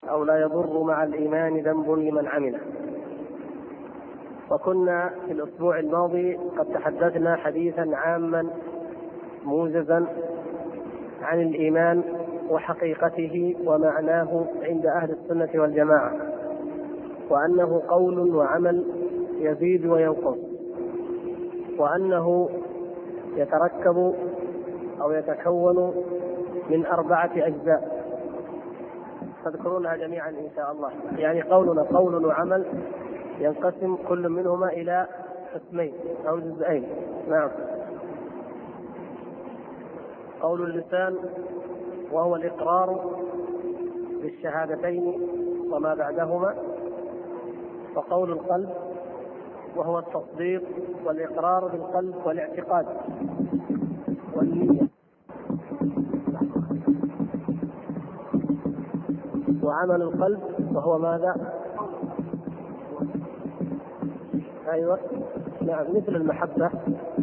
أو لا يضر مع الإيمان ذنب لمن عمله. وكنا في الأسبوع الماضي قد تحدثنا حديثا عاما موجزا عن الإيمان وحقيقته ومعناه عند أهل السنة والجماعة، وأنه قول وعمل يزيد وينقص، وأنه يتركب أو يتكون من 4 أجزاء تذكرونها جميعا إن شاء الله. يعني قولنا قول وعمل ينقسم كل منهما إلى قسمين أو جزئين. نعم. قول اللسان وهو الإقرار بالشهادتين وما بعدهما، وقول القلب وهو التصديق والإقرار بالقلب والاعتقاد والنية. وعمل القلب وهو ماذا؟ أيوة نعم، مثل المحبة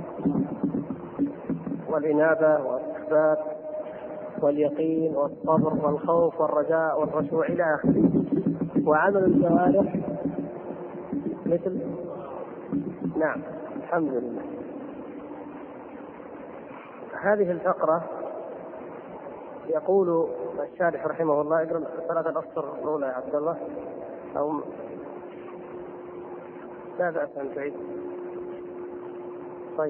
والإنابة والإثبات واليقين والصبر والخوف والرجاء والخشوع إلى آخره. وعمل الجوارح مثل نعم الحمد لله. هذه الفقرة يقول الشارح رحمه الله، اقرأ 3 أسطر الأولى يا عبد الله، أو لا بأس أن تعيد. طيب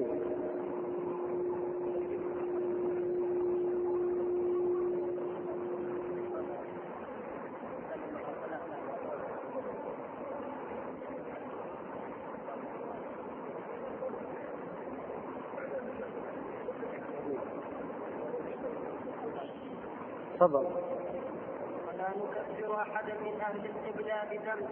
تفضل. ولا نكفر أحدا من أهل القبلة بذنب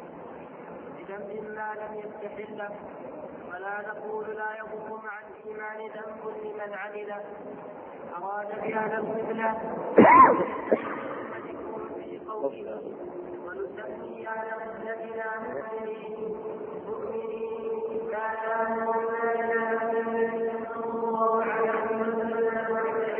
ما لم يستحله، ولا نقول لا يضر مع الإيمان ذنب لمن عمله. أراد بأهل القبلة في قوله ونسمي أهل قبلتنا مؤمنين كان صلى الله عليه وسلم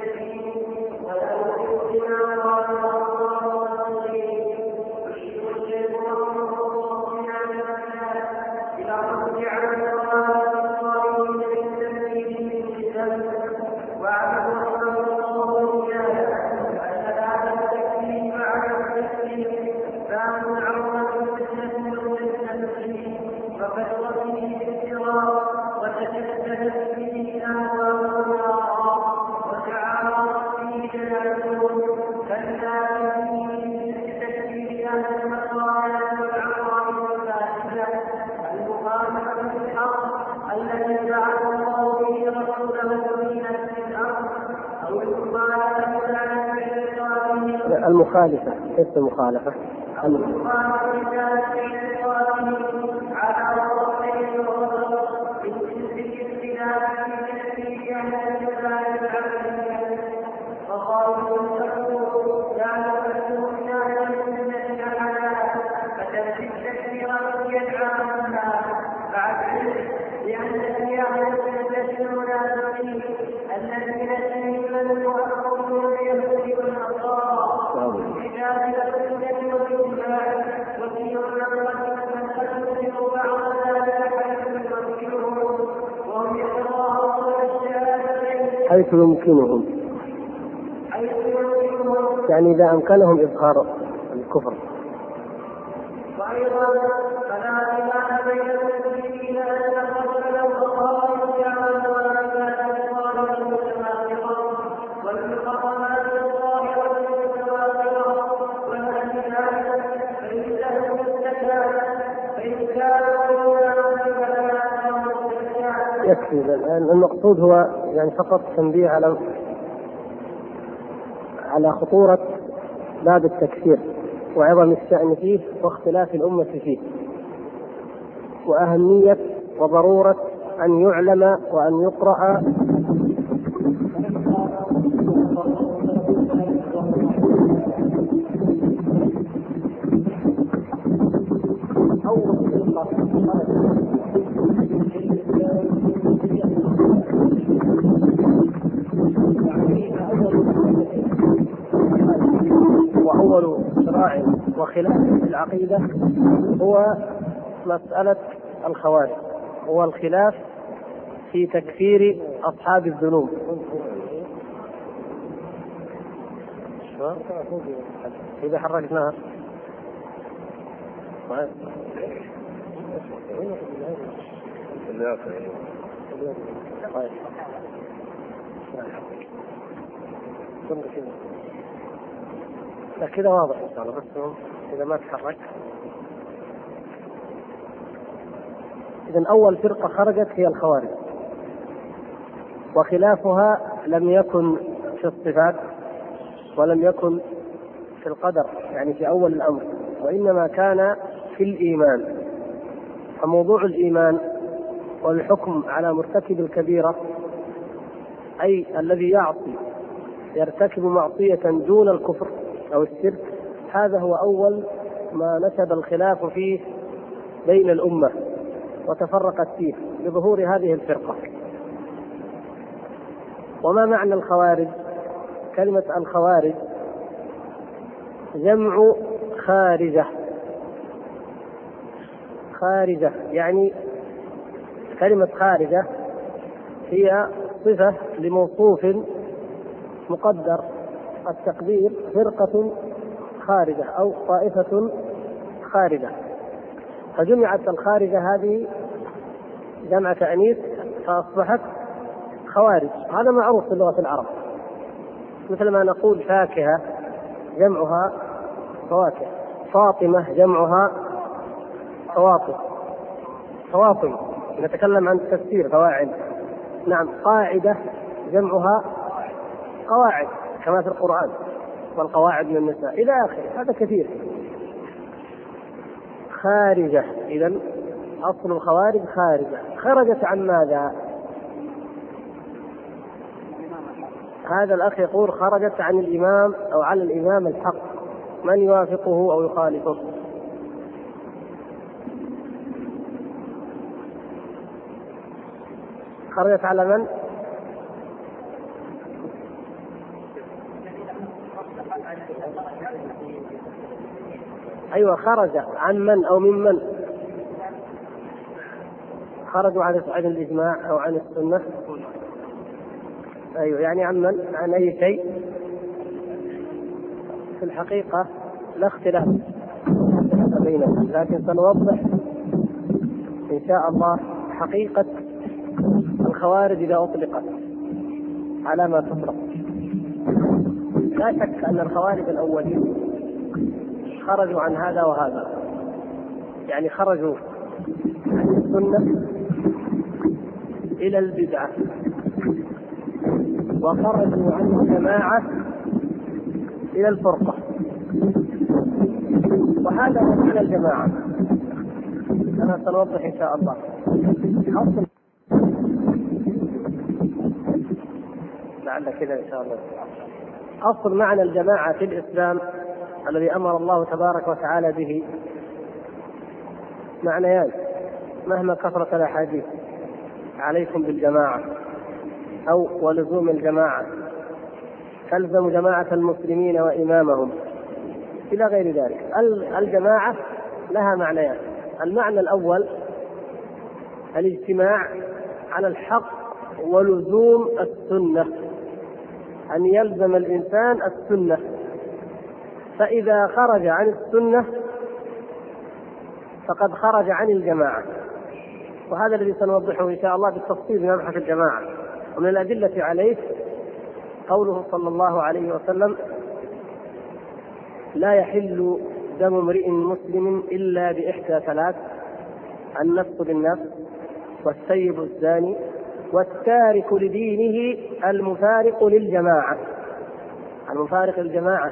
المخالفة. كيف المخالفة؟ حيث يمكنهم، يعني إذا أمكنهم إظهار الكفر. وأيضا فلا إله بين المسلمين أن تقبل الخصائص والمقامات الظاهرة المتواترة والأدلة فإن لهم الزكاة فإن كانوا يكفي. المقصود هو يعني فقط تنبيه على خطورة باب التكفير وعظم الشأن فيه واختلاف الأمة فيه، وأهمية وضرورة أن يعلم وأن يقرأ وأول شرائع وخلاف في العقيدة هو مسألة الخوارج، هو الخلاف في تكفير أصحاب الذنوب. إذا حركناها كذا واضح إن شاء الله، بس إذا ما تحرك. إذن أول فرقة خرجت هي الخوارج، وخلافها لم يكن في الصفات ولم يكن في القدر، يعني في أول الأمر، وإنما كان في الإيمان. فموضوع الإيمان والحكم على مرتكب الكبيرة، أي الذي يعصي يرتكب معصية دون الكفر أو الشرك، هذا هو أول ما نشب الخلاف فيه بين الأمة وتفرقت فيه بظهور هذه الفرقة. وما معنى الخوارج؟ كلمة الخوارج جمع خارجة. خارجة يعني كلمة خارجة هي صفة لموصوف مقدر، التقدير فرقة خارجة أو طائفة خارجة، فجمعت الخارجة هذه جمع تأنيث فأصبحت خوارج. هذا معروف في اللغة العرب، مثل ما نقول فاكهة جمعها فواكه، فاطمة جمعها فواطم، فواطم نتكلم عن تفسير فواعل. نعم، قاعدة جمعها قواعد كما في القرآن، والقواعد من النساء إلى آخره، هذا كثير. خارجة، إذن أصل الخوارج خارجة. خرجت عن ماذا؟ هذا الأخ يقول خرجت عن الإمام أو على الإمام الحق، من يوافقه أو يخالفه. خرجت على من؟ أيوة، خرج عن من أو ممن؟ خرجوا عن الإجماع أو عن السنة. أيوة، يعني عن من؟ عن أي شيء؟ في الحقيقة لا اختلاف بينهم، لكن سنوضح إن شاء الله حقيقة الخوارج إذا أطلقت على ما تطلق. لا شك أن الخوارج الأولين خرجوا عن هذا وهذا، يعني خرجوا عن السنة إلى البدعة، وخرجوا عن الجماعة إلى الفرقة، وهذا هو معنى الجماعة. أنا سنوضح إن شاء الله. لعل كذا إن شاء الله. أصل معنى الجماعة في الإسلام الذي أمر الله تبارك وتعالى به معنيان مهما كثرت الأحاديث: عليكم بالجماعة، أو ولزوم الجماعة، تلزم جماعة المسلمين وإمامهم، إلى غير ذلك. الجماعة لها معنيان: المعنى الأول الاجتماع على الحق ولزوم السنة، أن يلزم الإنسان السنة، فإذا خرج عن السنة فقد خرج عن الجماعة. وهذا الذي سنوضحه إن شاء الله بالتفصيل في مبحث الجماعة. ومن الأدلة عليه قوله صلى الله عليه وسلم: لا يحل دم امرئ مسلم إلا بإحدى ثلاث: النفس بالنفس، والسيب الزاني، والتارك لدينه المفارق للجماعة. المفارق للجماعة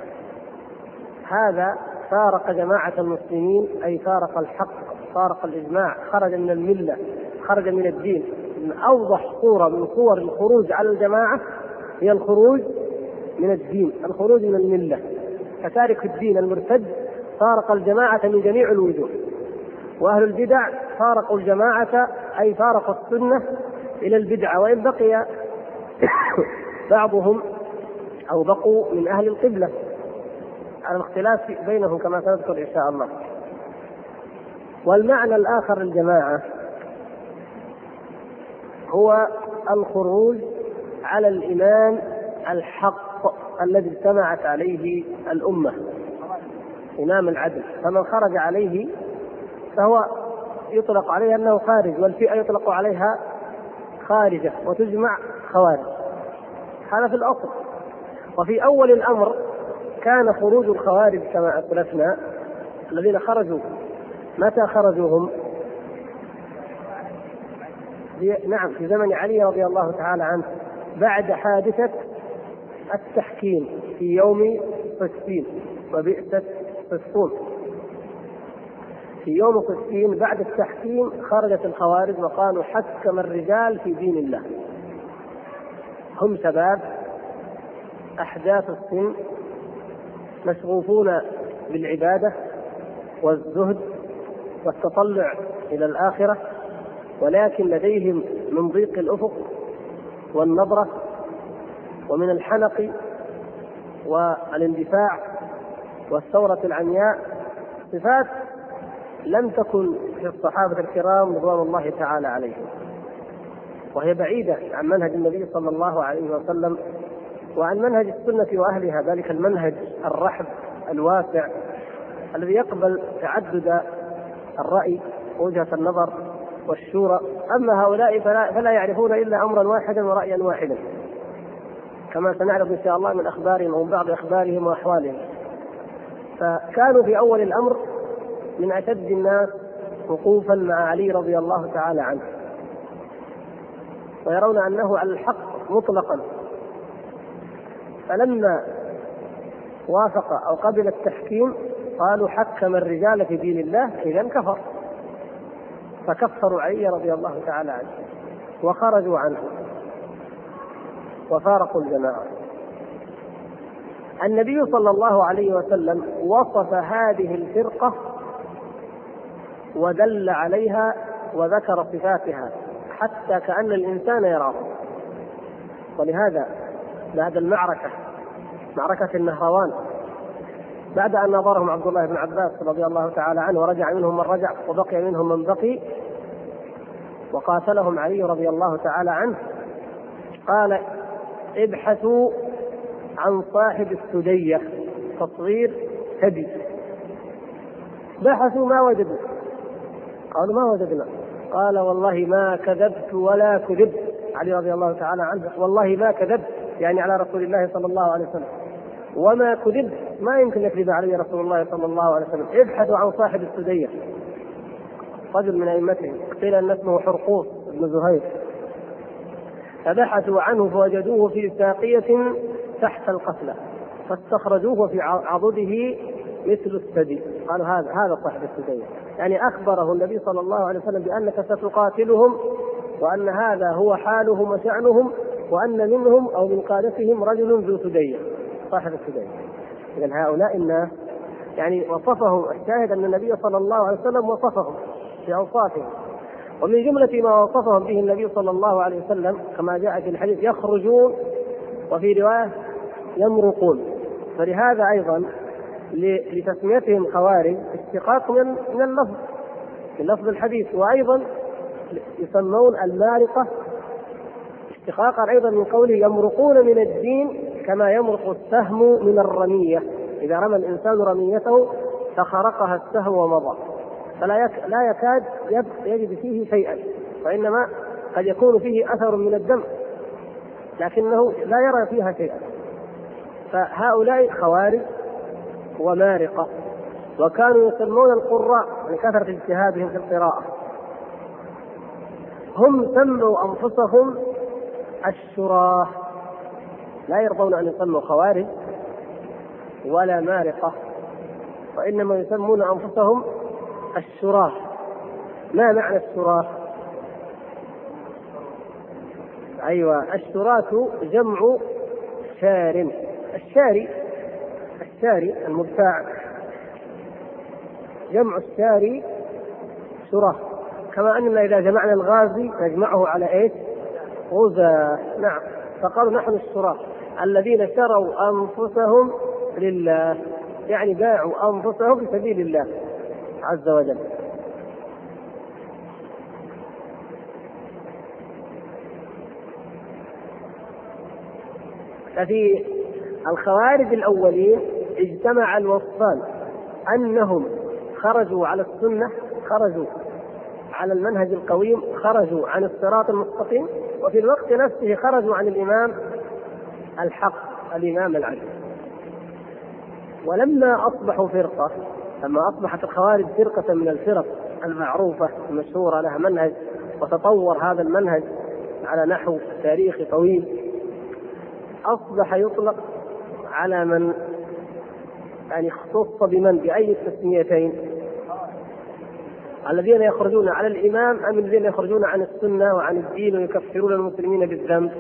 هذا فارق جماعة المسلمين، أي فارق الحق، فارق الإجماع، خرج من الملة، خرج من الدين. من أوضح صورة من صور الخروج على الجماعة هي الخروج من الدين، الخروج من الملة. فتارك الدين المرتد فارق الجماعة من جميع الوجوه. وأهل البدع فارقوا الجماعة، أي فارقوا السنة إلى البدعة، وإن بقي بعضهم أو بقوا من أهل القبلة على الاختلاف بينهم كما سنذكر إن شاء الله. والمعنى الآخر للجماعة هو الخروج على الإمام الحق الذي اجتمعت عليه الأمة، إمام العدل، فمن خرج عليه فهو يطلق عليه أنه خارج، والفئة يطلق عليها خارجة وتجمع خوارج. هذا في الأصل. وفي أول الأمر كان خروج الخوارج كما أسلفنا الذين خرجوا، متى خرجوا هم؟ نعم، في زمن علي رضي الله تعالى عنه بعد حادثة التحكيم في يوم فسطين وبئسة فسطون. في يوم فسطين بعد التحكيم خرجت الخوارج وقالوا حكم الرجال في دين الله. هم شباب أحداث السن مشغوفون بالعبادة والزهد والتطلع إلى الآخرة، ولكن لديهم من ضيق الأفق والنظرة ومن الحنق والاندفاع والثورة العمياء صفات لم تكن في الصحابة الكرام رضوان الله تعالى عليهم، وهي بعيدة عن منهج النبي صلى الله عليه وسلم وعن منهج السنة وأهلها، ذلك المنهج الرحب الواسع الذي يقبل تعدد الرأي ووجهة النظر والشورى. أما هؤلاء فلا يعرفون إلا أمرا واحدا ورأيا واحدا، كما سنعرف إن شاء الله من أخبارهم ومن بعض أخبارهم وأحوالهم. فكانوا في أول الأمر من أشد الناس وقوفا مع علي رضي الله تعالى عنه، ويرون أنه على الحق مطلقا. فلما وافق أو قبل التحكيم قالوا حكم الرجال في دين الله، إذن كفر، فكفروا علي رضي الله تعالى عنه وخرجوا عنه وفارقوا الجماعة. النبي صلى الله عليه وسلم وصف هذه الفرقة ودل عليها وذكر صفاتها حتى كأن الإنسان يراه. ولهذا بعد المعركة، معركة النهروان، بعد أن نظرهم عبد الله بن عباس رضي الله تعالى عنه ورجع منهم من رجع وبقي منهم من بقي وقاتلهم علي رضي الله تعالى عنه، قال ابحثوا عن صاحب السدية، تصغير ثدي. بحثوا ما وجدوا، قالوا ما وجدنا. قال والله ما كذبت ولا كذبت، علي رضي الله تعالى عنه والله ما كذبت، يعني على رسول الله صلى الله عليه وسلم، وما كذبت، ما يمكن يكذب علي رسول الله صلى الله عليه وسلم. ابحثوا عن صاحب السدية، رجل من أئمتهم قيل أن اسمه حرقوس بن زهير. فبحثوا عنه فوجدوه في ساقية تحت القفلة، فاستخرجوه في عضده مثل الثدي. قالوا هذا صاحب السدية، يعني أخبره النبي صلى الله عليه وسلم بأنك ستقاتلهم، وأن هذا هو حالهم وشأنهم، وأن منهم أو من قادتهم رجل ذو سدية، صاحب السدية. إذن هؤلاء الناس يعني وصفهم، الشاهد أن النبي صلى الله عليه وسلم وصفهم في أوصافهم، ومن جملة ما وصفهم به النبي صلى الله عليه وسلم كما جاء في الحديث يخرجون، وفي رواية يمرقون. فلهذا أيضا لتسميتهم خوارج اشتقاق من اللفظ، من لفظ الحديث، وأيضا يسمون المارقة اشتقاقا أيضا من قوله يمرقون من الدين كما يمرق السهم من الرمية، إذا رمى الإنسان رميته فخرقها السهم ومضى، فلا يكاد يجد فيه شيئا، وإنما قد يكون فيه أثر من الدم لكنه لا يرى فيها شيئا. فهؤلاء خوارج ومارقة، وكانوا يسمون القراء لكثرة اجتهادهم في القراءة. هم سموا أنفسهم الشراه، لا يرضون أن يسموا خوارج ولا مارقة، وإنما يسمون أنفسهم الشراه. ما معنى الشراه؟ أيوة، الشراة جمع شار، الشاري المبتاع، جمع الشاري شراه. كما أننا إذا جمعنا الغازي نجمعه على إيش؟ غزاة. نعم، فقالوا نحن الشراه الذين شروا أنفسهم لله، يعني باعوا أنفسهم في سبيل الله عز وجل. ففي الخوارج الأولين اجتمع الوصفان، أنهم خرجوا على السنة، خرجوا على المنهج القويم، خرجوا عن الصراط المستقيم، وفي الوقت نفسه خرجوا عن الإمام الحق الإمام العدل. ولما أصبحوا فرقة، لما أصبحت الخوارج فرقة من الفرق المعروفة المشهورة لها منهج، وتطور هذا المنهج على نحو تاريخي طويل، أصبح يطلق على من يعني اختص بمن بأي التسميتين، الذين يخرجون على الإمام أم الذين يخرجون عن السنة وعن الدين ويكفرون المسلمين بالذنب؟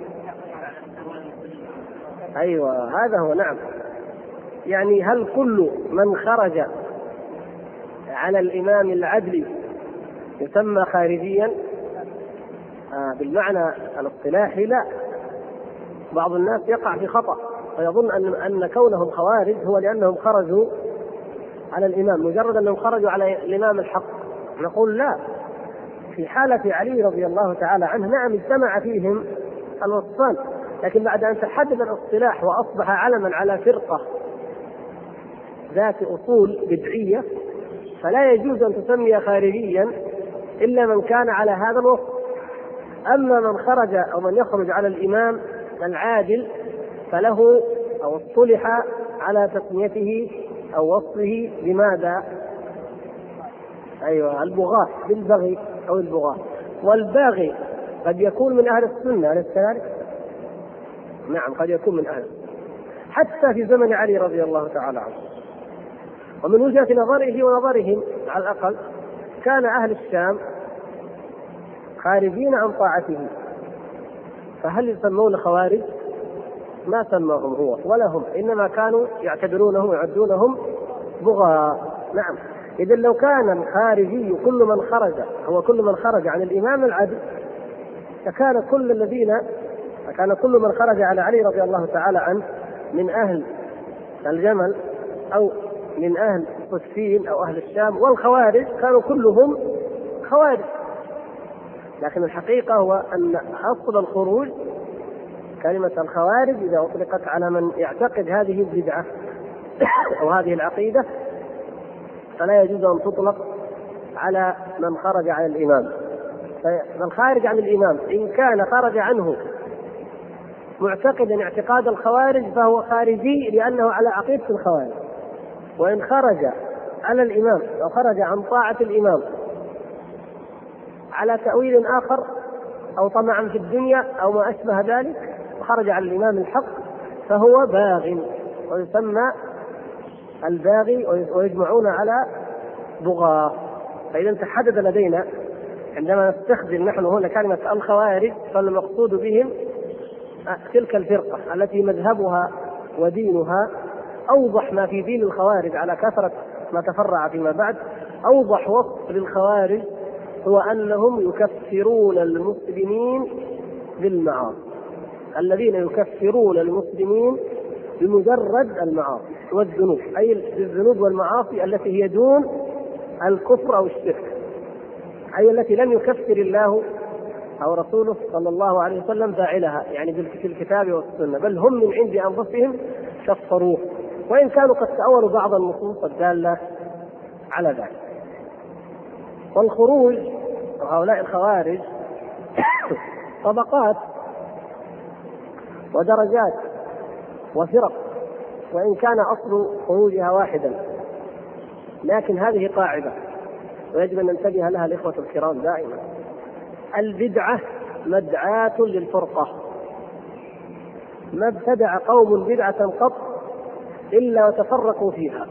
أيوة هذا هو. نعم، يعني هل كل من خرج على الإمام العدل يسمى خارجيا؟ بالمعنى الاصطلاحي لا. بعض الناس يقع في خطأ ويظن أن كونهم خوارج هو لأنهم خرجوا على الإمام، مجرد أنهم خرجوا على الإمام الحق. نقول لا، في حالة علي رضي الله تعالى عنه نعم اجتمع فيهم الوصفان، لكن بعد أن تحدد الاصطلاح وأصبح علما على فرقة ذات أصول بدعية، فلا يجوز أن تسمي خارجيا إلا من كان على هذا الوصف. أما من خرج أو من يخرج على الإمام العادل فله أو اصطلح على تسميته أو وصفه بماذا؟ أيوة البغاة، بالبغي أو البغاة. والباغي قد يكون من أهل السنة، أليس كذلك؟ نعم قد يكون من أهل السنة حتى في زمن علي رضي الله تعالى عنه. ومن وجهة نظره ونظرهم على الأقل كان أهل الشام خارجين عن طاعته، فهل يسمون خوارج؟ ما سماهم هو ولا هم، إنما كانوا يعتبرونه ويعدونهم بغاة. نعم، إذا لو كان الخارجي كل من خرج هو كل من خرج عن الإمام العدل، فكان كل من خرج على علي رضي الله تعالى عنه من أهل الجمل أو من أهل صفين أو أهل الشام، والخوارج كانوا كلهم خوارج. لكن الحقيقة هو أن أصل الخروج كلمة الخوارج إذا أطلقت على من يعتقد هذه البدعة أو هذه العقيدة فلا يجوز أن تطلق على من خرج عن الإمام. فالخارج عن الإمام إن كان خرج عنه معتقدا اعتقاد الخوارج فهو خارجي لأنه على عقيدة الخوارج، وإن خرج على الإمام أو خرج عن طاعة الإمام على تأويل آخر أو طمعا في الدنيا أو ما أشبه ذلك وخرج عن الإمام الحق فهو باغ، ويسمى الباغي ويجمعون على بغاة. فإذا تحدد لدينا عندما نستخدم نحن هنا كلمة الخوارج فالمقصود بهم تلك الفرقة التي مذهبها ودينها أوضح ما في دين الخوارج على كثرة ما تفرع فيما بعد. أوضح وصف للخوارج هو أنهم يكفرون المسلمين بالمعاصي، الذين يكفرون المسلمين بمجرد المعاصي والذنوب، أي الذنوب والمعاصي التي هي دون الكفر أو الشرك، أي التي لم يكفر الله أو رسوله صلى الله عليه وسلم فاعلها يعني في الكتاب والسنة، بل هم من عند أنفسهم كفروه، وإن كانوا قد تأولوا بعض النصوص الدالة على ذلك. والخروج هؤلاء الخوارج طبقات ودرجات وفرق، وإن كان أصل خروجها واحدا، لكن هذه قاعدة ويجب أن ننتبه لها الإخوة الكرام دائما: البدعة مدعاة للفرقة. ما ابتدع قوم بدعة قط إلا وتفرقوا فيها.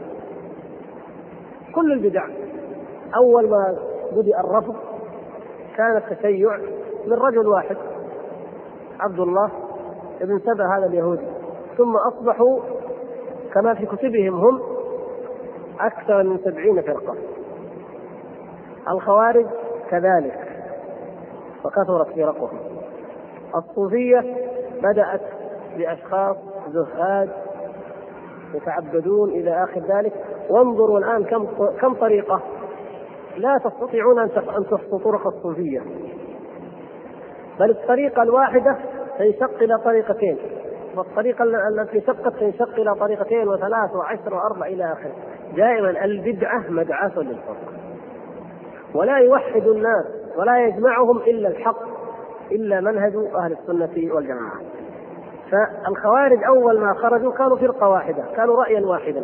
كل البدع أول ما بدأ الرفض كان التشيع من رجل واحد عبد الله ابن سبأ هذا اليهودي، ثم أصبحوا كما في كتبهم هم أكثر من 70 فرقة. الخوارج كذلك فكثرت فرقهم. الصوفية بدأت بأشخاص زهاد يتعبدون إلى آخر ذلك. وانظروا الآن كم طريقة، لا تستطيعون أن تحصوا طرق الصوفية، بل الطريقة الواحدة تنشق إلى طريقتين، والطريقة التي شقت تنشق إلى طريقتين وثلاث وعشر وأربع إلى آخره. دائما البدعة مدعاة للفرق، ولا يوحد الناس ولا يجمعهم إلا الحق، إلا منهج أهل السنة والجماعة. فالخوارج أول ما خرجوا كانوا فرقة واحدة، كانوا رأيا واحدا،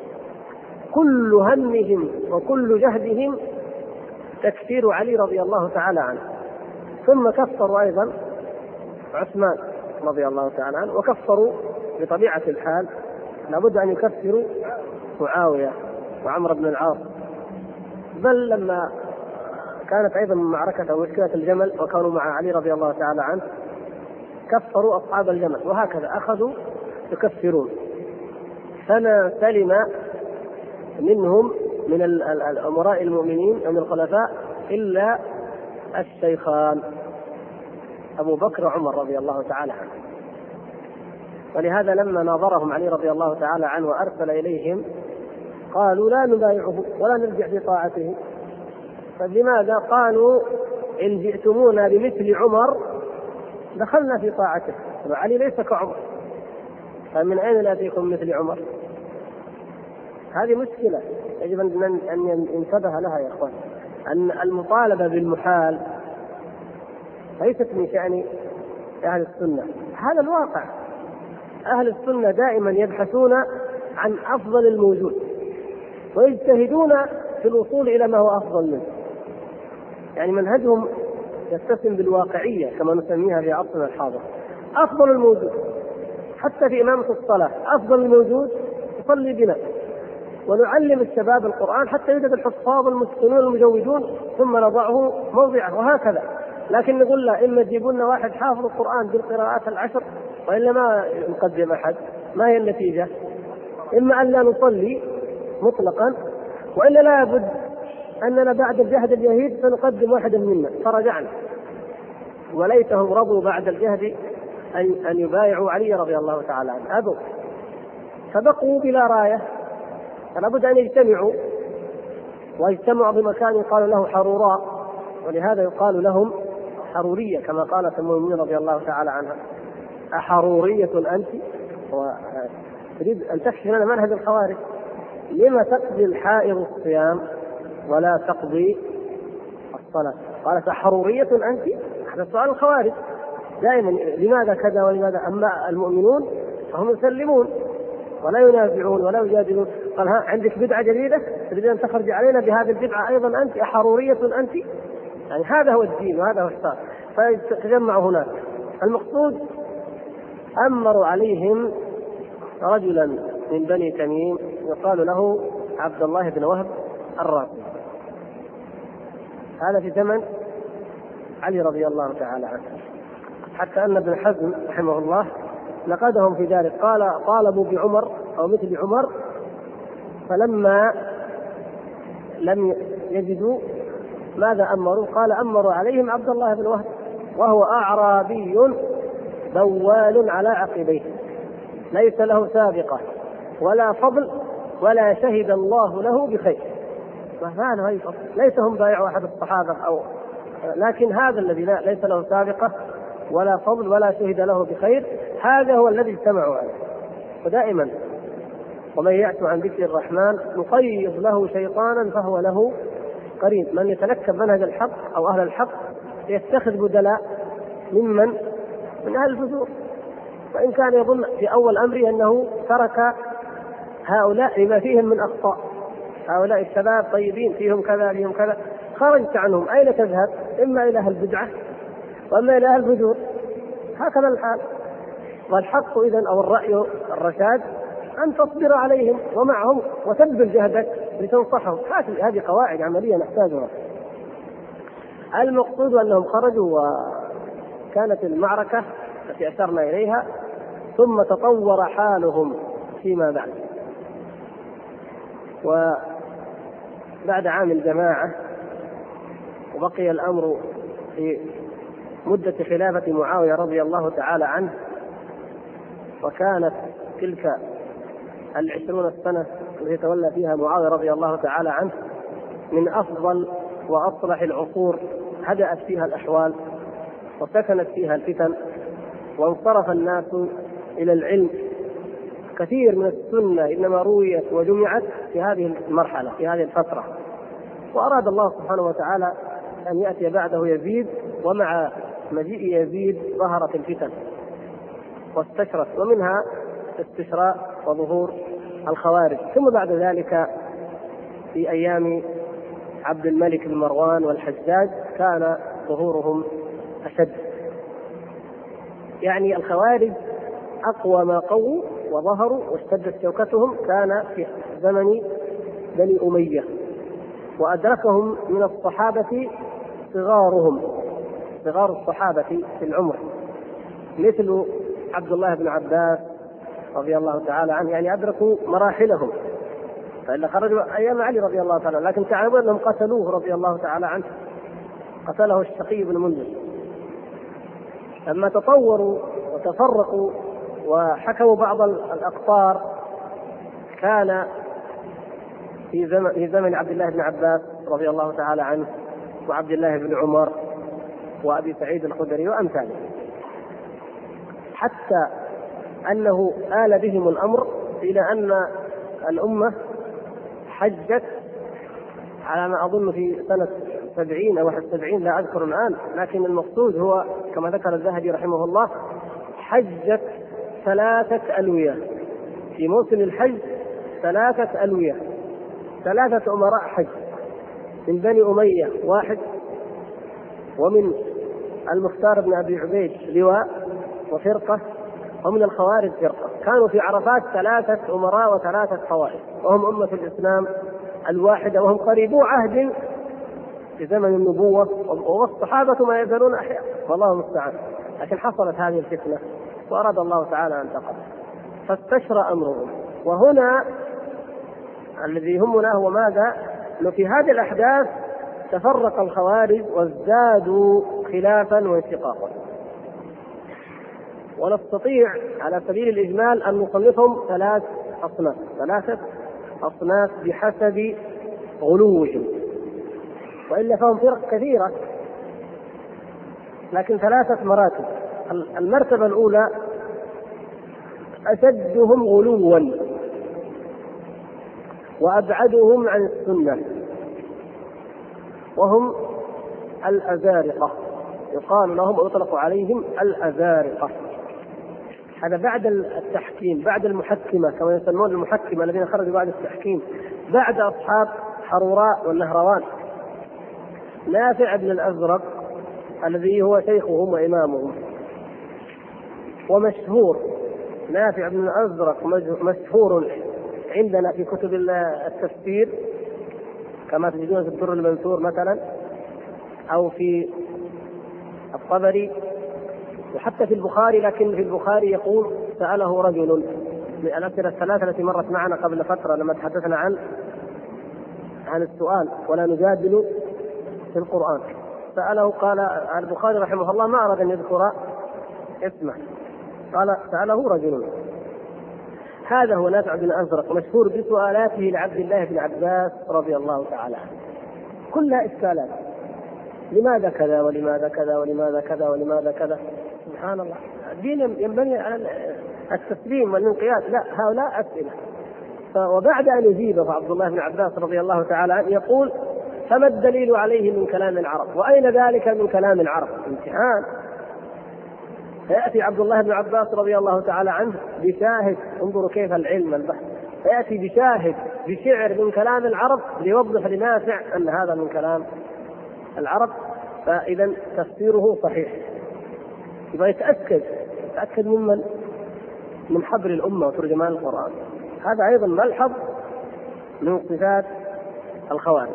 كل همهم وكل جهدهم تكفير علي رضي الله تعالى عنه، ثم كفروا أيضا عثمان رضي الله تعالى عنه، وكفروا بطبيعة الحال لابد أن يكفروا معاوية وعمر بن العاص. بل لما كانت أيضا معركة أو مشكلة الجمل وكانوا مع علي رضي الله تعالى عنه كفروا أصحاب الجمل، وهكذا أخذوا يكفرون. فما سلم منهم من الأمراء المؤمنين ومن الخلفاء إلا الشيخان أبو بكر وعمر رضي الله تعالى عنه. ولهذا لما ناظرهم علي رضي الله تعالى عنه وأرسل إليهم قالوا لا نبايعه ولا نرجع في طاعته. فلماذا؟ قالوا إن جئتمونا بمثل عمر دخلنا في طاعته، وعلي ليس كعمر، فمن أين نأتيكم مثل عمر؟ هذه مشكلة يجب أن ينتبه لها يا أخوان، أن المطالبة بالمحال ليست من شأن أهل السنة. هذا الواقع، أهل السنة دائما يبحثون عن أفضل الموجود ويجتهدون في الوصول إلى ما هو أفضل منه، يعني منهجهم يتسم بالواقعية كما نسميها في عصرنا الحاضر. أفضل الموجود حتى في إمامة الصلاة، أفضل الموجود يصلي بنا، ونعلم الشباب القرآن حتى يوجد الحفاظ المتقنون المجودون ثم نضعه موضعه، وهكذا. لكن نقول له إما تجيبوا لنا واحد حافظ القرآن بالقراءات العشر وإلا ما نقدم أحد. ما هي النتيجة؟ إما أن لا نصلي مطلقا، وإلا لا بد أننا بعد الجهد الجهيد سنقدم واحدا منا، فرجعنا. وليتهم رضوا بعد الجهد أن يبايعوا علي رضي الله تعالى عنه، أبوا، فبقوا بلا راية. فلا بد أن يجتمعوا، واجتمعوا بمكان يقال له حروراء، ولهذا يقال لهم حرورية كما قالت المؤمنين رضي الله تعالى عنها: أحرورية أنت؟ وتريد أن تكشف لنا منهج الخوارج. لما تقضي الحائض الصيام ولا تقضي الصلاة؟ قالت أحرورية أنت؟ هذا سؤال الخوارج دائما، لماذا كذا ولماذا؟ أما المؤمنون فهم يسلمون ولا ينازعون ولا يجادلون. قال ها عندك بدعة جديدة تريد أن تخرج علينا بهذه البدعة أيضا أنت؟ أحرورية أنت؟ يعني هذا هو الدين وهذا هو الشرع. فتجمعوا هناك. المقصود أمروا عليهم رجلا من بني تميم يقال له عبد الله بن وهب الرازي، هذا في زمن علي رضي الله تعالى عنه، حتى أن ابن حزم رحمه الله نقدهم في ذلك. قال طالبوا بعمر أو مثل عمر، فلما لم يجدوا ماذا أمروا؟ قال أمروا عليهم عبد الله بن وهب، وهو أعرابي بوال على عقبيه، ليس له سابقة ولا فضل ولا شهد الله له بخير. فهذا ليس هم بايعوا أحد الصحابة لكن هذا الذي ليس له سابقة ولا فضل ولا شهد له بخير، هذا هو الذي اجتمعوا عليه. ودائما ومن يعش عن ذكر الرحمن نقيض له شيطانا فهو له قرين. من يتنكب منهج الحق أو أهل الحق يتخذ بدلاء من أهل الفجور، وإن كان يظن في أول أمره أنه ترك هؤلاء لما فيهم من أخطاء، هؤلاء الشباب طيبين فيهم كذا فيهم كذا، خرجت عنهم أين تذهب؟ إما إلى أهل البدعة وإما إلى أهل الفجور، هكذا الحال. والحق إذن أو الرأي الرشاد أن تصبر عليهم ومعهم وتبذل جهدك لتنصحهم. هذه قواعد عملية نحتاجها. المقصود أنهم خرجوا وكانت المعركة التي أشرنا إليها، ثم تطور حالهم فيما بعد. وبعد عام الجماعة وبقي الأمر في مدة خلافة معاوية رضي الله تعالى عنه، وكانت تلك العشرون السنة التي تولى فيها معاوية رضي الله تعالى عنه من أفضل وأصلح العصور، هدأت فيها الأحوال وسكنت فيها الفتن وانصرف الناس إلى العلم. كثير من السنة إنما رويت وجمعت في هذه المرحلة في هذه الفترة، وأراد الله سبحانه وتعالى أن يأتي بعده يزيد، ومع مجيء يزيد ظهرت الفتن واستشرت، ومنها استشراء وظهور الخوارج. ثم بعد ذلك في أيام عبد الملك بن مروان والحجاج كان ظهورهم أشد. يعني الخوارج أقوى ما قووا وظهروا واشتدت شوكتهم كان في زمن بني أمية، وأدركهم من الصحابة صغار الصحابة في العمر، مثل عبد الله بن عباس رضي الله تعالى عنه، يعني أدركوا مراحلهم، فإلا خرجوا أيام علي رضي الله تعالى، لكن تعلمون أنهم قتلوه رضي الله تعالى عنه، قتله الشقي بن منذر. لما تطوروا وتفرقوا وحكموا بعض الأقطار كان في زمن عبد الله بن عباس رضي الله تعالى عنه وعبد الله بن عمر وأبي سعيد الخدري وأمثاله، حتى أنه آل بهم الأمر إلى أن الأمة حجت على ما أظن في سنة 70 أو 71 لا أذكر الآن، لكن المقصود هو كما ذكر الذهبي رحمه الله حجت 3 ألوية في موسم الحج، 3 ألوية، 3 أمراء حج، من بني أمية 1، ومن المختار بن أبي عبيد لواء وفرقة، ومن الخوارج فرقة. كانوا في عرفات 3 أمراء و3 طوائف، وهم أمة الإسلام الواحدة، وهم قريبو عهد في زمن النبوة، والصحابة ما يزالون أحياء والله المستعان. لكن حصلت هذه الفتنة وأراد الله تعالى أن تقع، فاستشرى أمرهم. وهنا الذي يهمنا هو ماذا؟ أنه في هذه الأحداث تفرق الخوارج وازدادوا خلافا وانشقاقا، ونستطيع على سبيل الإجمال أن نصنفهم 3 أصناف بحسب غلوهم، وإلا فهم فرق كثيرة، لكن 3 مراتب. المرتبة الأولى أشدهم غلوا وأبعدهم عن السنة، وهم الأزارقة، يقال لهم ويطلق عليهم الأزارقة. هذا بعد التحكيم، بعد المحكمة كما يسمون المحكمة الذين خرجوا بعد التحكيم، بعد أصحاب حروراء والنهروان. نافع بن الأزرق الذي هو شيخهم وإمامهم ومشهور، نافع بن الأزرق مشهور عندنا في كتب التفسير كما تجدون في الدر المنثور مثلا، أو في الطبري، وحتى في البخاري. لكن في البخاري يقول سأله رجل، من الأسئلة ال3 التي مرت معنا قبل فترة لما تحدثنا عن السؤال ولا نجادل في القرآن، سأله قال البخاري رحمه الله ما أراد أن يذكر اسمه، قال سأله رجل. هذا هو نافع بن الأزرق، مشهور بسؤالاته لعبد الله بن عباس رضي الله تعالى عنه، كلها إشكالات، لماذا كذا ولماذا كذا ولماذا كذا ولماذا كذا. سبحان الله، الدين ينبني على التسليم والانقياد، لا، هؤلاء أسئلة. وبعد أن يجيبه عبد الله بن عباس رضي الله تعالى عنه يقول فما الدليل عليه من كلام العرب، وأين ذلك من كلام العرب؟ امتحان. فيأتي عبد الله بن عباس رضي الله تعالى عنه بشاهد، انظروا كيف العلم البحث، فيأتي بشاهد بشعر من كلام العرب ليوضح لنافع أن هذا من كلام العرب، فإذا تفسيره صحيح. يبقى يتأكد من حبر الأمة وترجمان القرآن. هذا أيضا ملحظ من صفات الخوارج.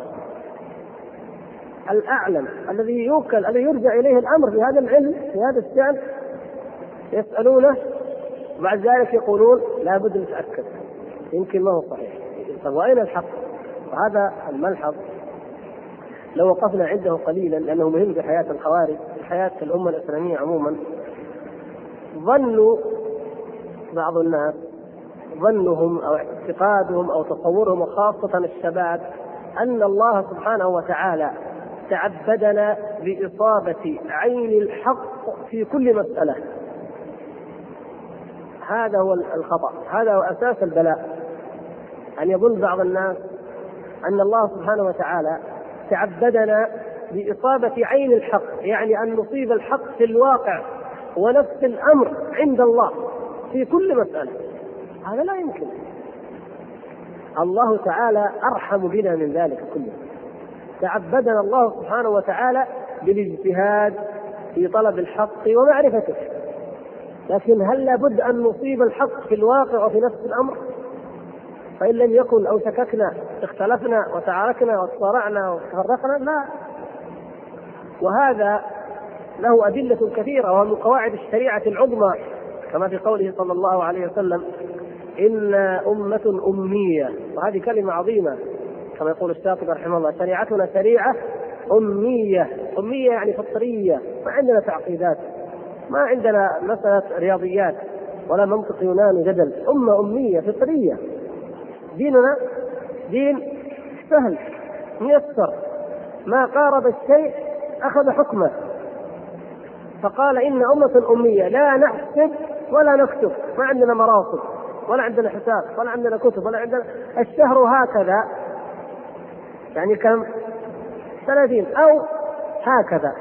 الأعلم الذي يرجع إليه الأمر في هذا العلم في هذا الشأن يسألونه، وبعد ذلك يقولون لا بد نتأكد، يمكن ما هو صحيح. طب وأين الحق؟ وهذا الملحظ لو وقفنا عنده قليلا لأنه مهم في حياة الخوارج، في حياة الأمة الإسلامية عموما. ظنوا بعض الناس ظنهم أو اعتقادهم أو تصورهم، وخاصة الشباب، أن الله سبحانه وتعالى تعبدنا بإصابة عين الحق في كل مسألة. هذا هو الخطأ، هذا هو أساس البلاء، أن يظن بعض الناس أن الله سبحانه وتعالى تعبدنا بإصابة عين الحق، يعني أن نصيب الحق في الواقع ونفس الأمر عند الله في كل مسألة. هذا لا يمكن. الله تعالى أرحم بنا من ذلك كله. تعبدنا الله سبحانه وتعالى بالاجتهاد في طلب الحق ومعرفته، لكن هل لابد أن نصيب الحق في الواقع وفي نفس الأمر؟ فإن لم يكن أو شككنا اختلفنا وتعاركنا وتصارعنا وتفرقنا، لا. وهذا له أدلة كثيرة، وهو من قواعد الشريعة العظمى، كما في قوله صلى الله عليه وسلم: إن أمة أمية. وهذه كلمة عظيمة، كما يقول الشاطبي رحمه الله: شريعتنا شريعة أمية. أمية يعني فطرية، ما عندنا تعقيدات، ما عندنا مسألة رياضيات ولا منطق يوناني جدل. أمة أمية فطرية. ديننا دين سهل ميسر، ما قارب الشيء أخذ حكمه. فقال: إن أمة أمية لا نحسب ولا نكتب، ما عندنا مراصد ولا عندنا حساب ولا عندنا كتب ولا عندنا. الشهر هكذا، يعني كم؟ 30 أو هكذا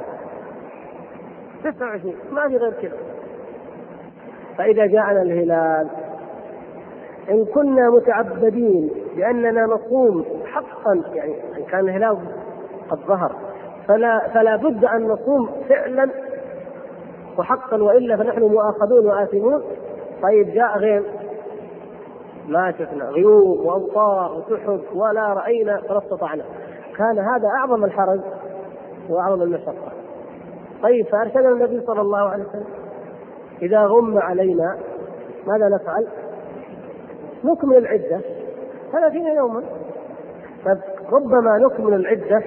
29، ما في غير كذا. فإذا جاءنا الهلال، إن كنا متعبدين بأننا نصوم حقا، يعني إن كان الهلال قد ظهر فلا بد أن نصوم فعلا وحقا، وإلا فنحن مؤاخذون وآثمون. طيب جاء غيم، ما شفنا، غيوم وأمطار وسحب ولا رأينا فلا استطعنا، كان هذا أعظم الحرج وأعظم المشقة. طيب فأرشدنا النبي صلى الله عليه وسلم: إذا غم علينا ماذا نفعل؟ نكمل العدة 30 يوما. ربما نكمل العدة،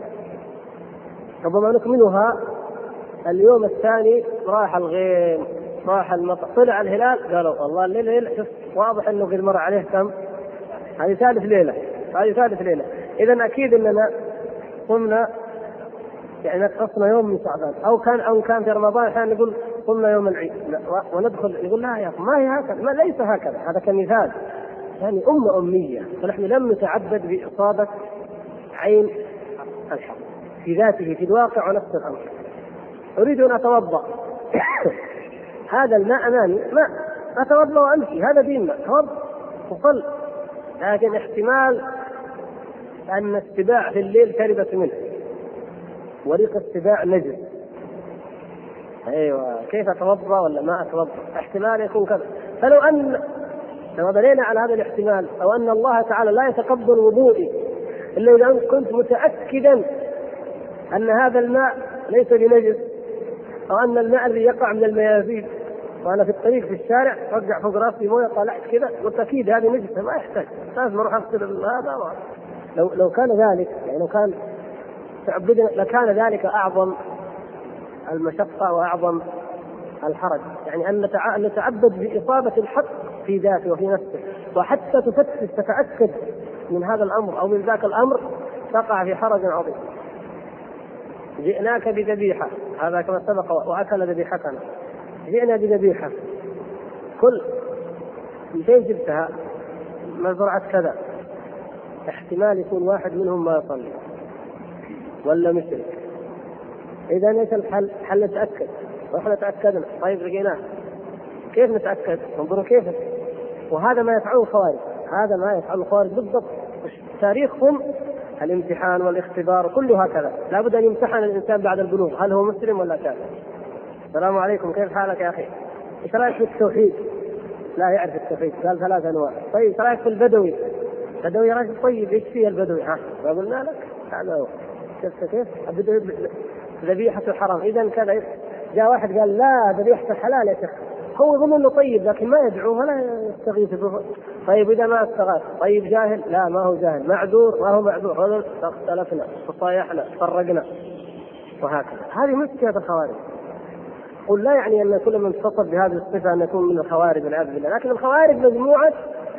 ربما نكملها اليوم الثاني، راح الغيم، راح المطر، طلع الهلال، قالوا والله الليلة واضح انه قد مر عليه كم؟ هذه ثالث ليلة. اذا اكيد اننا قمنا، يعني نقصنا يوم من شعبان، او كان في رمضان احيانا نقول قمنا يوم العيد وندخل، يقول لا يا اخي ما هي هكذا، ما ليس هكذا، هذا كمثال. يعني أمة أمية، فنحن لم نتعبد بإصابة عين الحق في ذاته في الواقع ونفس الأمر. أريد أن أتوضأ هذا الماء أمامي، ما أتوضأ وأمشي، هذا ديننا، توضأ وصل. لكن احتمال أن السباع في الليل شربت منه، وريق السباع نجس، أيوة كيف أتوضأ ولا ما أتوضأ؟ احتمال يكون كذا. فلو أن لو بنينا على هذا الاحتمال، أو أن الله تعالى لا يتقبل وضوئي إلا إذا كنت متأكدا أن هذا الماء ليس بنجس، أو أن الماء الذي يقع من الميازين وأنا في الطريق في الشارع رجع فوق راسي مويه طلعت كذا قلت أكيد هذه نجسة، ما يحتاج لازم أروح أغسل هذا. لو كان ذلك، يعني لو كان تعبدنا لكان ذلك أعظم المشقة وأعظم الحرج، يعني أن نتعبد بإصابة الحق في ذاته وفي نفسه، وحتى تفتش تتأكد من هذا الأمر أو من ذاك الأمر تقع في حرج عظيم. جئناك بذبيحة، هذا كما سبق، وأكل ذبيحتنا. جئنا بذبيحة، كل من فين جبتها؟ مزرعة كذا. احتمال يكون واحد منهم ما يصلي ولا مشرك. إذا ايش الحل؟ حل نتأكد، واحنا تأكدنا طيب لقيناه، كيف نتأكد؟ انظروا كيف. وهذا ما يفعله الخوارج، هذا ما يفعله الخوارج بالضبط. تاريخهم الامتحان والاختبار كله هكذا، لابد أن يمتحن الإنسان بعد البلوغ، هل هو مسلم ولا كافر؟ السلام عليكم كيف حالك يا أخي؟ إيش رأيك في التوحيد؟ لا يعرف التوحيد، قال 3 أنواع. طيب إيش رأيك في البدوي؟ البدوي رجل طيب، إيش فيه البدوي؟ فقلنا لك هذا هو. شفت كيف؟ البدوي ذبيحة الحرام. إذا كذا. جاء واحد قال لا ذبيحة الحلال يا شيخ، هو يظن انه طيب لكن ما يدعو ولا يستغيث به. طيب اذا ما استغاث، طيب جاهل؟ لا ما هو جاهل، معذور ما هو معذور، رجل اختلفنا تصايحنا فرقنا، وهكذا. هذه مشكلة الخوارج. قل لا يعني ان كل من اتصف بهذه الصفة ان يكون من الخوارج والعياذ بالله، لكن الخوارج مجموعة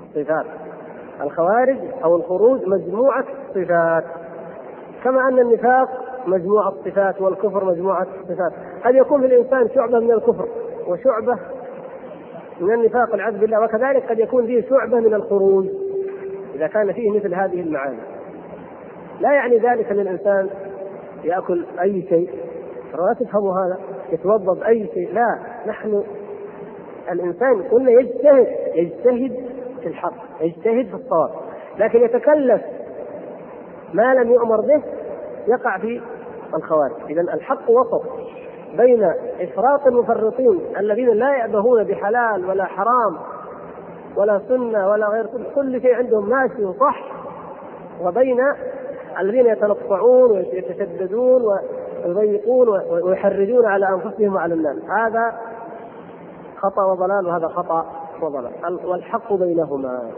صفات. الخوارج أو الخروج مجموعة صفات، كما أن النفاق مجموعة صفات والكفر مجموعة صفات. قد يكون في الإنسان شعبة من الكفر وشعبة من النفاق والعياذ بالله، وكذلك قد يكون فيه شعبة من الخروج إذا كان فيه مثل هذه المعاني. لا يعني ذلك أن الإنسان يأكل أي شيء، لا تفهموا هذا، يتوضأ بأي شيء، لا، نحن الإنسان كله يجتهد في الحق، يجتهد في الصواب، لكن يتكلف ما لم يؤمر به يقع في الخوارج. إذن الحق وسط بين إفراط المفرطين الذين لا يأبهون بحلال ولا حرام ولا سنة ولا غير كل شيء عندهم ماشي وصح، وبين الذين يتنطعون ويتشددون ويضيقون ويحرجون على أنفسهم وعلى الناس. هذا خطأ وضلال، وهذا خطأ وضلال، والحق بينهما.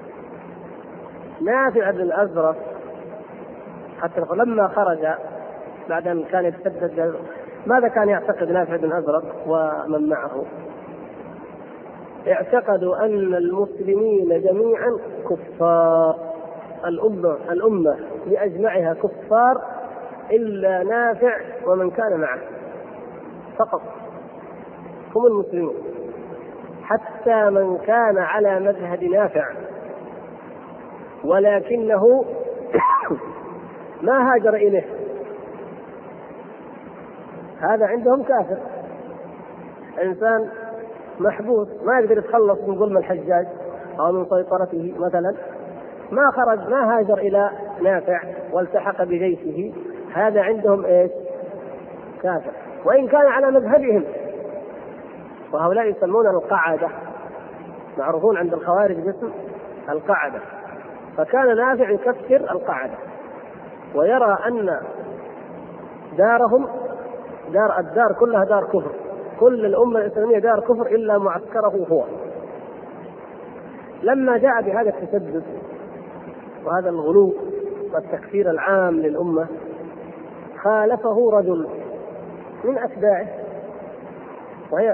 نافع بن الأزرق حتى لما خرج بعد أن كان يتشدد، ماذا كان يعتقد نافع بن الأزرق ومن معه؟ اعتقدوا أن المسلمين جميعا كفار، الأمة بأجمعها كفار إلا نافع ومن كان معه فقط، هم المسلمون، حتى من كان على مذهب نافع ولكنه ما هاجر إليه، هذا عندهم كافر. إنسان محبوس ما يقدر يتخلص من ظلم الحجاج أو من سيطرته مثلا، ما خرج ما هاجر إلى نافع والتحق بجيشه، هذا عندهم إيش؟ كافر، وإن كان على مذهبهم. وهؤلاء يسمون القعدة، معروفون عند الخوارج باسم القعدة. فكان نافع يكفر القعدة ويرى أن دارهم الدار كلها دار كفر، كل الأمة الإسلامية دار كفر إلا معسكره هو. لما جاء بهذا التشدد وهذا الغلو والتكفير العام للأمة، خالفه رجل من أتباعه، وهي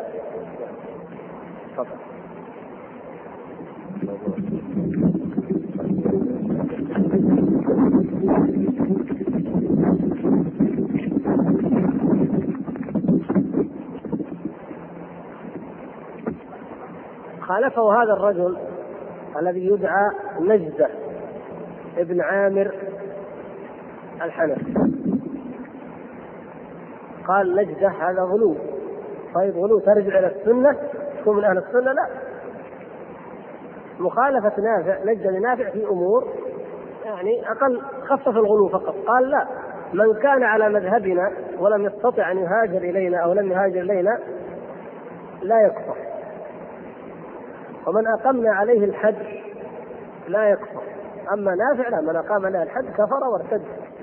خالفه هذا الرجل الذي يدعى نجدة ابن عامر الحنفي. قال نجدة هذا غلو. طيب غلو ترجع إلى السنة، تكون من أهل السنة؟ لا، مخالفة نافع نجد لنافع في أمور يعني أقل، خفف الغلو فقط. قال لا، من كان على مذهبنا ولم يستطع أن يهاجر إلينا أو لم يهاجر إلينا لا يكفر، ومن أقمنا عليه الحد لا يكفر. أما نافع لا، من أقام عليه الحد كفر وارتد.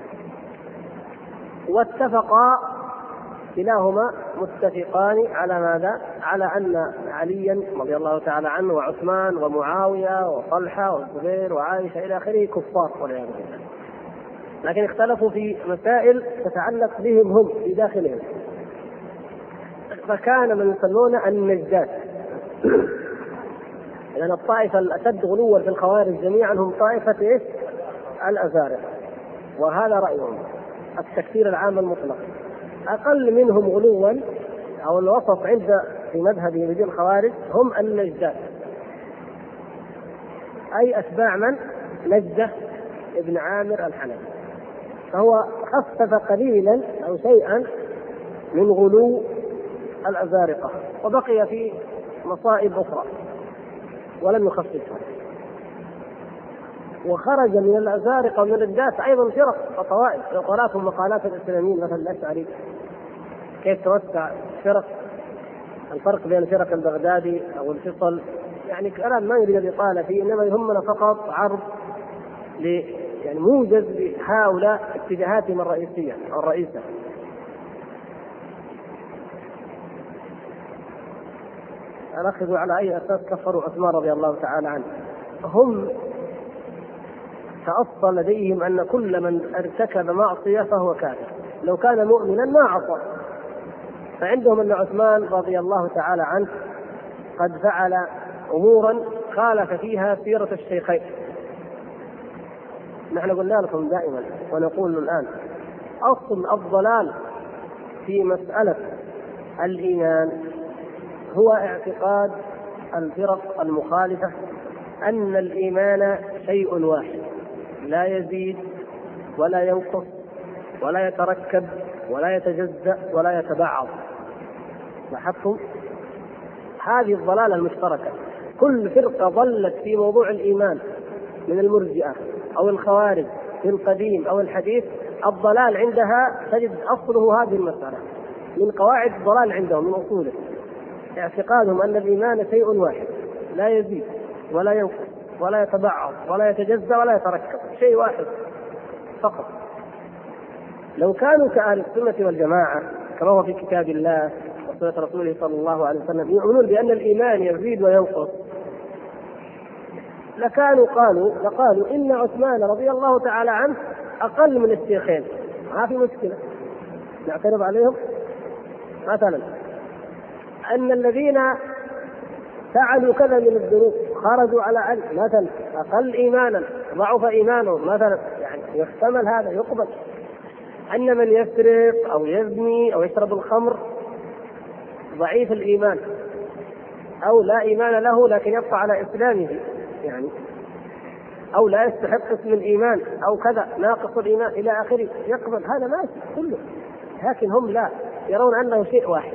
واتفقا كلاهما متفقان على ماذا؟ على أن عليا رضي الله تعالى عنه وعثمان ومعاوية وطلحة والزبير وعائشة إلى آخره كفار والعياذ بالله، لكن اختلفوا في مسائل تتعلق بهم هم في داخلهم. فكان من يسمون النجدات، لأن الطائفة الأشد غلوا في الخوارج جميعا هم طائفة إيه؟ الأزارقة. وهذا رأيهم التكفير العام المطلق. أقل منهم غلوا أو الوسط عند في مذهب يزيد الخوارج هم النجدات، أي أتباع من؟ نجدة ابن عامر الحنفي. فهو خفف قليلا أو شيئا من غلو الأزارقة، وبقي في مصائب أخرى ولم يخففها. وخرج من الأزارقة ومن الردات أيضا فرق وطوائف، لو قرأتم مقالات الإسلاميين مثل الأشعري كيف توسع فرق، الفرق بين فرق البغدادي أو الفصل، يعني كلام ما يريد الإطالة فيه، إنما يهمنا فقط عرض يعني موجز لهؤلاء اتجاهاتهم الرئيسية أو الرئيسة. أخذوا على أي أساس كفروا عثمان رضي الله تعالى عنه؟ هم تأصل لديهم أن كل من ارتكب معصية فهو كافر، لو كان مؤمنا ما عصى. فعندهم أن عثمان رضي الله تعالى عنه قد فعل أمورا خالف فيها سيرة الشيخين. نحن قلنا لكم دائما ونقول الآن: أصل الضلال في مسألة الإيمان هو اعتقاد الفرق المخالفة أن الإيمان شيء واحد لا يزيد ولا ينقص ولا يتركب ولا يتجزأ ولا يتبعض. لاحظتم هذه الضلالة المشتركة. كل فرقة ضلت في موضوع الإيمان من المرجئة أو الخوارج في القديم أو الحديث، الضلال عندها تجد أصله هذه المسألة، من قواعد الضلال عندهم، من أصوله اعتقادهم أن الإيمان شيء واحد لا يزيد ولا ينقص ولا يتبعض ولا يتجزأ ولا يتركب، شيء واحد فقط. لو كانوا كأهل السنة والجماعة كما هو في كتاب الله وسنة رسوله صلى الله عليه وسلم يؤمنون بأن الإيمان يزيد وينقص، لقالوا إن عثمان رضي الله تعالى عنه أقل من الشيخين، ما في مشكلة نعترض عليهم. مثلا أن الذين فعلوا كذا من الذنوب خرجوا على علم مثلا أقل إيمانا ضعف إيمانهم مثلا، يعني يحتمل هذا يقبل. أن من يسرق أو يزني أو يشرب الخمر ضعيف الإيمان أو لا إيمان له لكن يبقى على إسلامه، يعني أو لا يستحق اسم الإيمان أو كذا ناقص الإيمان إلى آخره، يقبل هذا ماشي كله. لكن هم لا، يرون أنه شيء واحد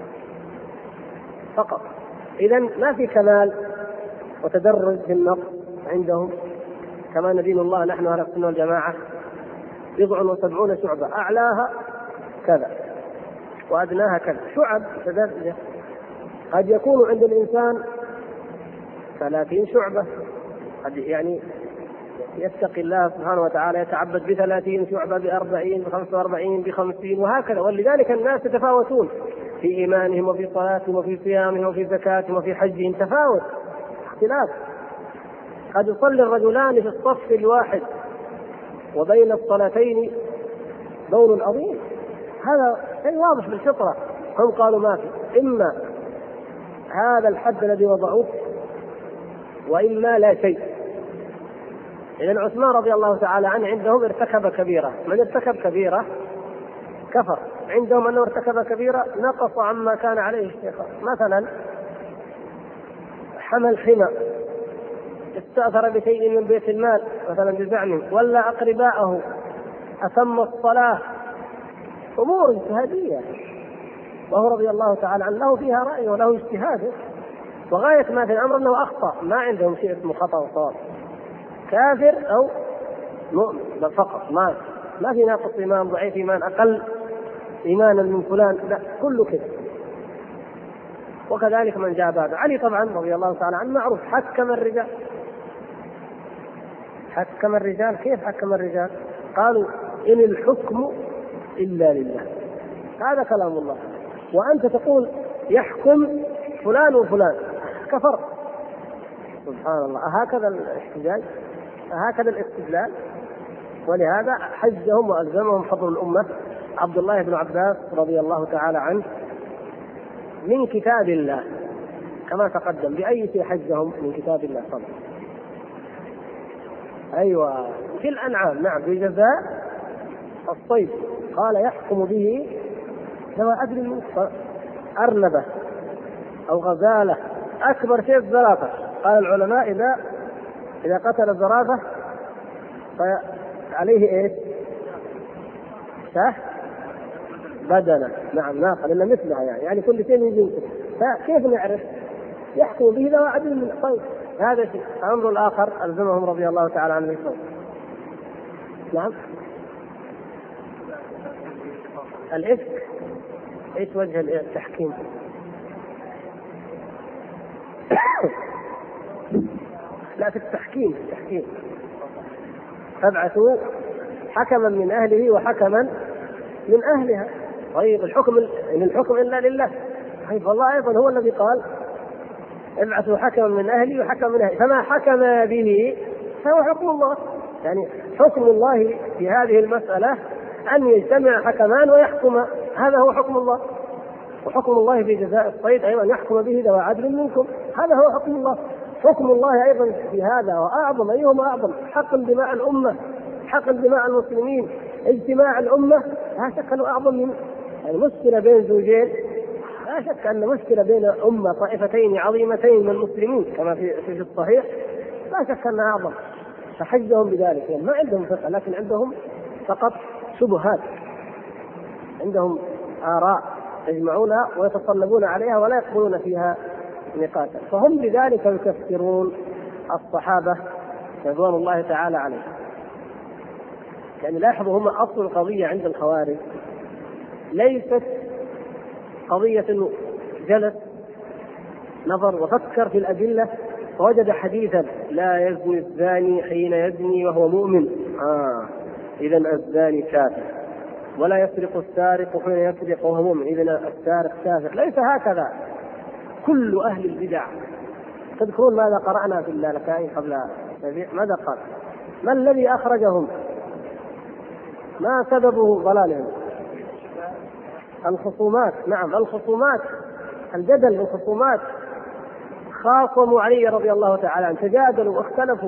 فقط. إذن ما في كمال وتدرج في النقص عندهم. كما ندين الله نحن أهل السنة والجماعة 79 شعبة، أعلاها كذا وأدناها كذا، شعب تدرج. قد يكون عند الإنسان 30 شعبة، قد يعني يتقي الله سبحانه وتعالى يتعبد ب30 شعبة، ب40 ب45 ب50 وهكذا. ولذلك الناس يتفاوتون في إيمانهم وفي صلاتهم وفي صيامهم وفي زكاتهم وفي حجهم، تفاوت اختلاف. قد يصلي الرجلان في الصف الواحد وبين الصلاتين دور عظيم، هذا شيء واضح بالفطرة. هم قالوا ما في، إما هذا الحد الذي وضعوه وإما لا شيء. إذن عثمان رضي الله تعالى عنه عندهم ارتكب كبيرة، من ارتكب كبيرة كفر، عندهم أنه ارتكب كبيرة نقص عما كان عليه الشيخ. مثلا حمل حمى، استأثر بشيء من بيت المال مثلا بزعمه، ولا أقرباءه، أتم الصلاة، أمور اجتهادية، وهو رضي الله تعالى عنه له فيها رأي وله اجتهاده، وغاية ما في الأمر أنه أخطأ، ما عندهم شيء اسمه خطأ وصواب، كافر أو مؤمن فقط، ما في ناقص إيمان ضعيف إيمان أقل إيمانا من فلان، لا كله كذا. وكذلك من جاء بعد علي طبعا رضي الله تعالى عنه معروف حكم الرجال. كيف حكم الرجال؟ قالوا إن الحكم إلا لله، هذا كلام الله، وأنت تقول يحكم فلان وفلان، كفر. سبحان الله، هكذا الاحتجاج، هكذا الاستدلال. ولهذا حجهم وألزمهم حضر الأمة عبد الله بن عباس رضي الله تعالى عنه من كتاب الله كما تقدم. بأي شيء حجهم؟ من كتاب الله صلى. أيوة في الأنعام، نعم، بجزاء الصيد قال يحكم به ذوي عدل، أرنبة أو غزالة، أكبر شيء الزرافة. قال العلماء إذا قتل الزرافة فعليه إيه؟ شاه بدنة، نعم، ناقة، لأن مثلها يعني كل شيء من جنسه. فكيف نعرف؟ يحكم به ذوي عدل من الصيد. هذا شيء. الأمر الآخر ألزمهم رضي الله تعالى عنه بالصيد. نعم. الإفك، إيش وجه التحكيم؟ لا، في التحكيم فابعثوا حكما من أهله وحكما من أهلها. طيب الحكم إلا لله. طيب والله أيضا هو الذي قال ابعثوا حكما من أهلي وحكما من أهلي، فما حكم به فهو حكم الله. يعني حكم الله في هذه المسألة أن يجتمع حكمان ويحكم، هذا هو حكم الله. وحكم الله في جزاء الصيد أيضا يحكم به ذوي عدل منكم، هذا هو حكم الله. حكم الله أيضا في هذا وأعظم. أيهما أعظم؟ حقن دماء الأمة، حقن دماء المسلمين، اجتماع الأمة، لا شك أنه أعظم من يعني مشكلة بين زوجين. لا شك أن مشكلة بين أمة طائفتين عظيمتين من المسلمين كما في الصحيح لا شك أنها أعظم. فحجهم بذلك يعني ما عندهم فقه، لكن عندهم فقط شبهات، عندهم آراء يجمعونها ويتصلبون عليها ولا يقبلون فيها نقاشا، فهم بذلك يكفرون الصحابة رضوان الله تعالى عليهم. يعني لاحظوا هم أصل القضية عند الخوارج ليست قضية إنه جلس نظر وفكر في الأدلة فوجد حديثا لا يزني الزاني حين يزني وهو مؤمن إذن الزاني كافر، ولا يسرق السارق حين يسرق وهو مؤمن إذن السارق كافر. ليس هكذا. كل أهل البدع تذكرون ماذا قرأنا في اللالكائي قبل ماذا قال؟ ما الذي أخرجهم؟ ما سببه ضلالهم؟ الخصومات. نعم الخصومات، الجدل والخصومات. خاصموا علي رضي الله تعالى عنه، تجادلوا واختلفوا.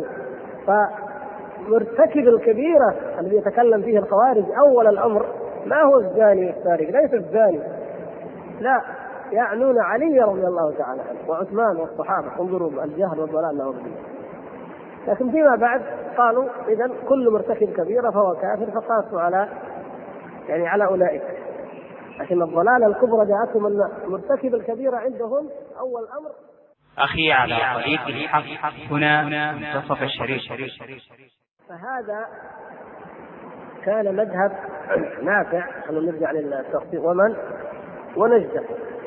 فمرتكب الكبيرة الذي يتكلم فيه الخوارج أول الأمر ما هو الزاني والسارق، ليس الزاني، لا، يعنون علي رضي الله تعالى عنه وعثمان والصحابة. انظروا الجهل والضلال لهم. لكن فيما بعد قالوا إذن كل مرتكب كبيرة فهو كافر، فقاسوا على أولئك. لكن الضلال الكبرى جاءتهم أن مرتكب الكبيرة عندهم أول أمر. أخي على طريق الحق هنا منتصف الشريف. فهذا كان مذهب نافع. خلونا نرجع للتفصيل. ومن ونجدة.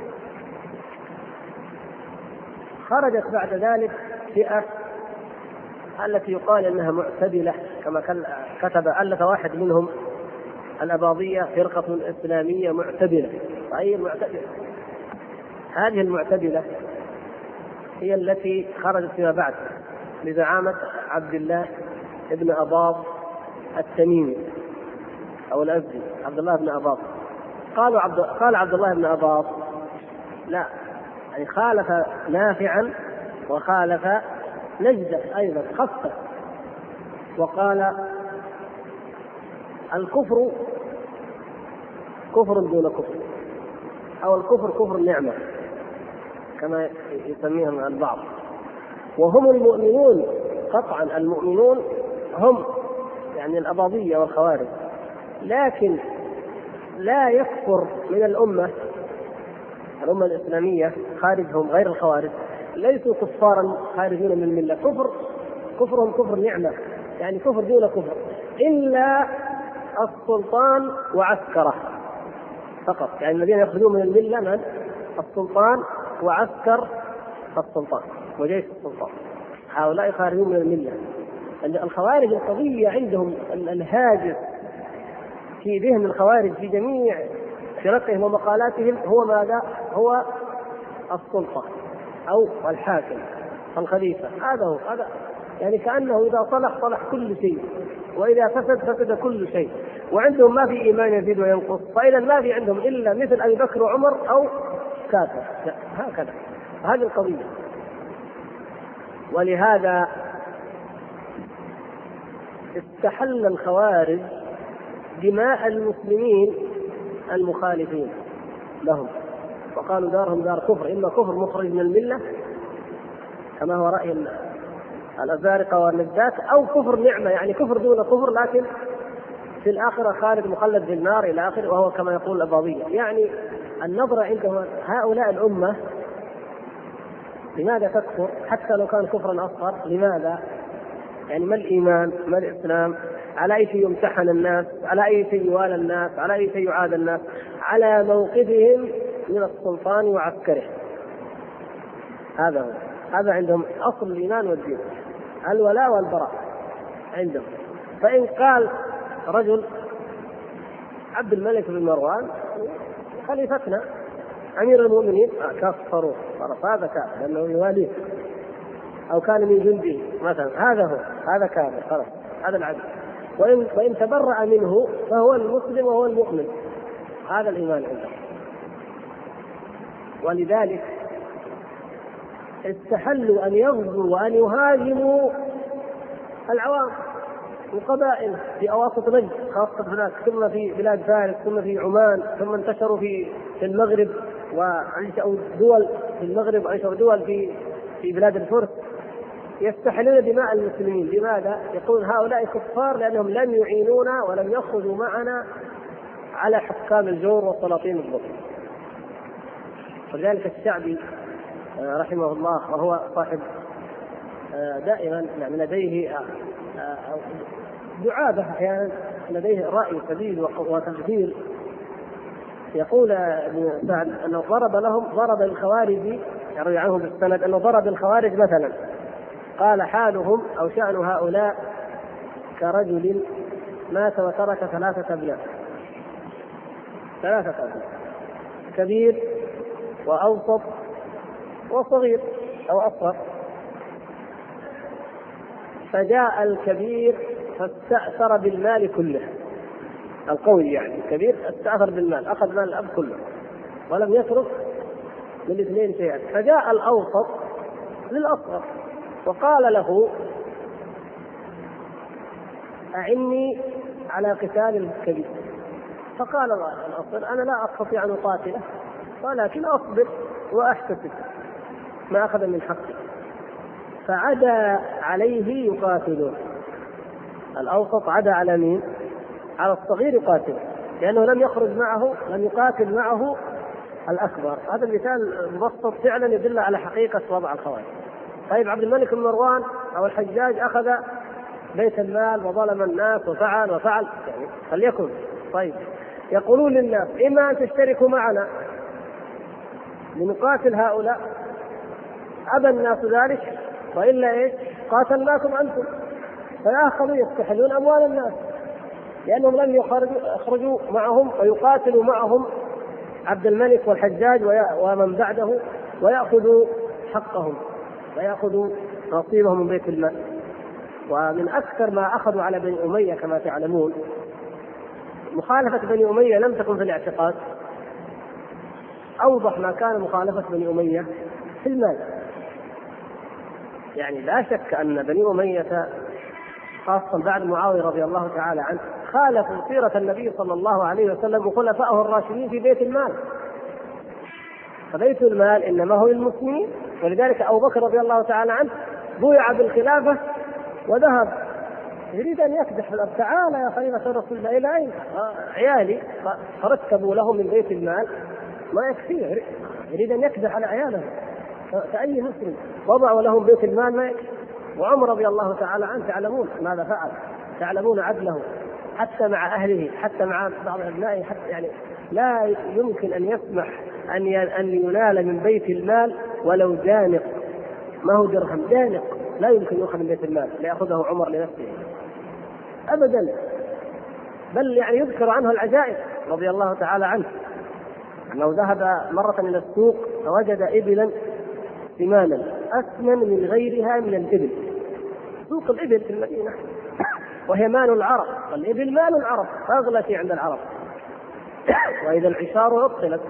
خرجت بعد ذلك فئة التي يقال أنها معتدلة، كما ألف واحد منهم الأباضية فرقة إسلامية معتدلة. أي المعتدلة؟ هذه المعتدلة هي التي خرجت فيما بعد بزعامة عبد الله ابن أباض التميمي أو الأزدي، عبد الله بن أباض. قال عبد الله بن أباض لا، يعني خالف نافعا وخالف نجدة أيضا خاصة، وقال الكفر كفر دون كفر، أو الكفر كفر النعمة كما يسميهم البعض. وهم المؤمنون قطعا، المؤمنون هم يعني الأباضية والخوارج، لكن لا يكفر من الأمة الإسلامية خارجهم غير الخوارج ليسوا كفارا خارجين من الملة. كفرهم كفر نعمة، يعني كفر دون كفر، إلا السلطان وعسكره فقط. يعني الذين يخرجون من الملة من السلطان وعسكر السلطان وجيش السلطان، هؤلاء خارجون من الملة. الخوارج القضية عندهم الهاجس في ذهن الخوارج في جميع فرقهم ومقالاتهم هو ماذا؟ هو السلطة أو الحاكم الخليفة. هذا يعني كأنه إذا صلح كل شيء، وإذا فسد كل شيء. وعندهم ما في إيمان يزيد وينقص، فإذا ما في عندهم إلا مثل أبي بكر وعمر أو كافر. هكذا هذه القضية. ولهذا استحل الخوارج دماء المسلمين المخالفين لهم، وقالوا دارهم دار كفر، إما كفر مخرج من الملة كما هو رأي الأزارقة والنجدات، أو كفر نعمة، يعني كفر دون كفر لكن في الآخرة خالد مخلد في النار إلى آخره، وهو كما يقول الأباضية. يعني النظرة عندهم هؤلاء الأمة لماذا تكفر حتى لو كان كفرا أصغر؟ لماذا؟ يعني ما الإيمان؟ ما الإسلام؟ على أي شيء يمتحن الناس؟ على أي شيء يوالى الناس؟ على أي شيء يعاد الناس؟ على موقفهم من السلطان وعسكره. هذا عندهم أصل الإيمان والدين، الولاء والبراء عندهم. فإن قال رجل عبد الملك بن مروان خليفتنا أمير المؤمنين، كفروا خلاص، هذا كافر لأنه يواليه، أو كان من جنده مثلا، هذا كافر خلاص، هذا العدل. وإن تبرأ منه فهو المسلم وهو المؤمن. هذا الإيمان عنده. ولذلك استحلوا أن يغزوا وأن يهاجموا العوام القبائل في أواسط نجد خاصة هناك، ثم في بلاد فارس، ثم في عمان، ثم انتشروا في المغرب وأنشأوا دول في المغرب، وأنشأوا دول في بلاد الفرس، يستحلون دماء المسلمين. لماذا؟ يقول هؤلاء كفار لأنهم لم يعينونا ولم يخرجوا معنا على حكام الجور والسلاطين الظلم. ولذلك الشعبي رحمه الله وهو صاحب دائما يعني لديه دعابة أحيانا، لديه رأي سديد وتفكير، يقول ابن سعد أنه ضرب الخوارج، يروي عنه بالسند أنه ضرب الخوارج مثلا، قال حالهم أو شأن هؤلاء كرجل مات وترك 3 أبناء، 3 أبناء، كبير وأوسط وصغير أو أصغر، فجاء الكبير فاستأثر بالمال كله، القوي يعني الكبير استأثر بالمال، أخذ مال الأب كله ولم يترك للاثنين شيئا، فجاء الأوسط للأصغر وقال له أعني على قتال الكبير، فقال الأصغر أنا لا أستطيع أن أقاتله ولكن أصبر وأحتسب ما أخذ من حقه، فعدا عليه يقاتله. الأوسط عدا على مين؟ على الصغير يقاتله، لأنه لم يخرج معه، لم يقاتل معه الأكبر. هذا المثال مبسط فعلا يدل على حقيقة وضع الخوارج. طيب عبد الملك بن مروان أو الحجاج أخذ بيت المال وظلم الناس وفعل يعني فليكن. طيب يقولون للناس إما أن تشتركوا معنا لنقاتل هؤلاء، أبى الناس ذلك وإلا إيش؟ قاتلناكم أنتم. فأخذوا يستحلون أموال الناس لأنهم لم يخرجوا معهم ويقاتلوا معهم عبد الملك والحجاج ومن بعده ويأخذوا حقهم ويأخذوا نصيبهم من بيت المال. ومن أكثر ما أخذوا على بني أمية كما تعلمون، مخالفة بني أمية لم تكن في الاعتقاد، أوضح ما كان مخالفة بني أمية في المال. يعني لا شك أن بني أمية خاصة بعد معاوية رضي الله تعالى عنه خالفوا سيرة النبي صلى الله عليه وسلم وخلفائه الراشدين في بيت المال، فبيت المال إنما هو للمسلمين. ولذلك أبو بكر رضي الله تعالى عنه بويع بالخلافة وذهب يريد أن يكدح الأرض، تعال يا خليفة رسول الله إلى أين؟ عيالي فرتبوا له من بيت المال ما يكفيه، يريد أن يكدح على عياله كأي مسلم، وضعوا لهم بيت المال ما يكفي. وعمر رضي الله تعالى عنه تعلمون ماذا فعل، تعلمون عدله حتى مع أهله، حتى مع بعض أبنائه، حتى يعني لا يمكن أن يسمح أن ينال من بيت المال ولو جانق، ما هو درهم، جانق لا يمكن يؤخذ من بيت المال ليأخذه عمر لنفسه أبدا. بل يعني يذكر عنه العجائب رضي الله تعالى عنه أنه ذهب مرة إلى السوق فوجد إبلا ثمانا أثمن من غيرها من الإبل، سوق الإبل في المدينة وهي مال العرب، الإبل مال العرب أغلى شيء عند العرب، وإذا العشار عطلت.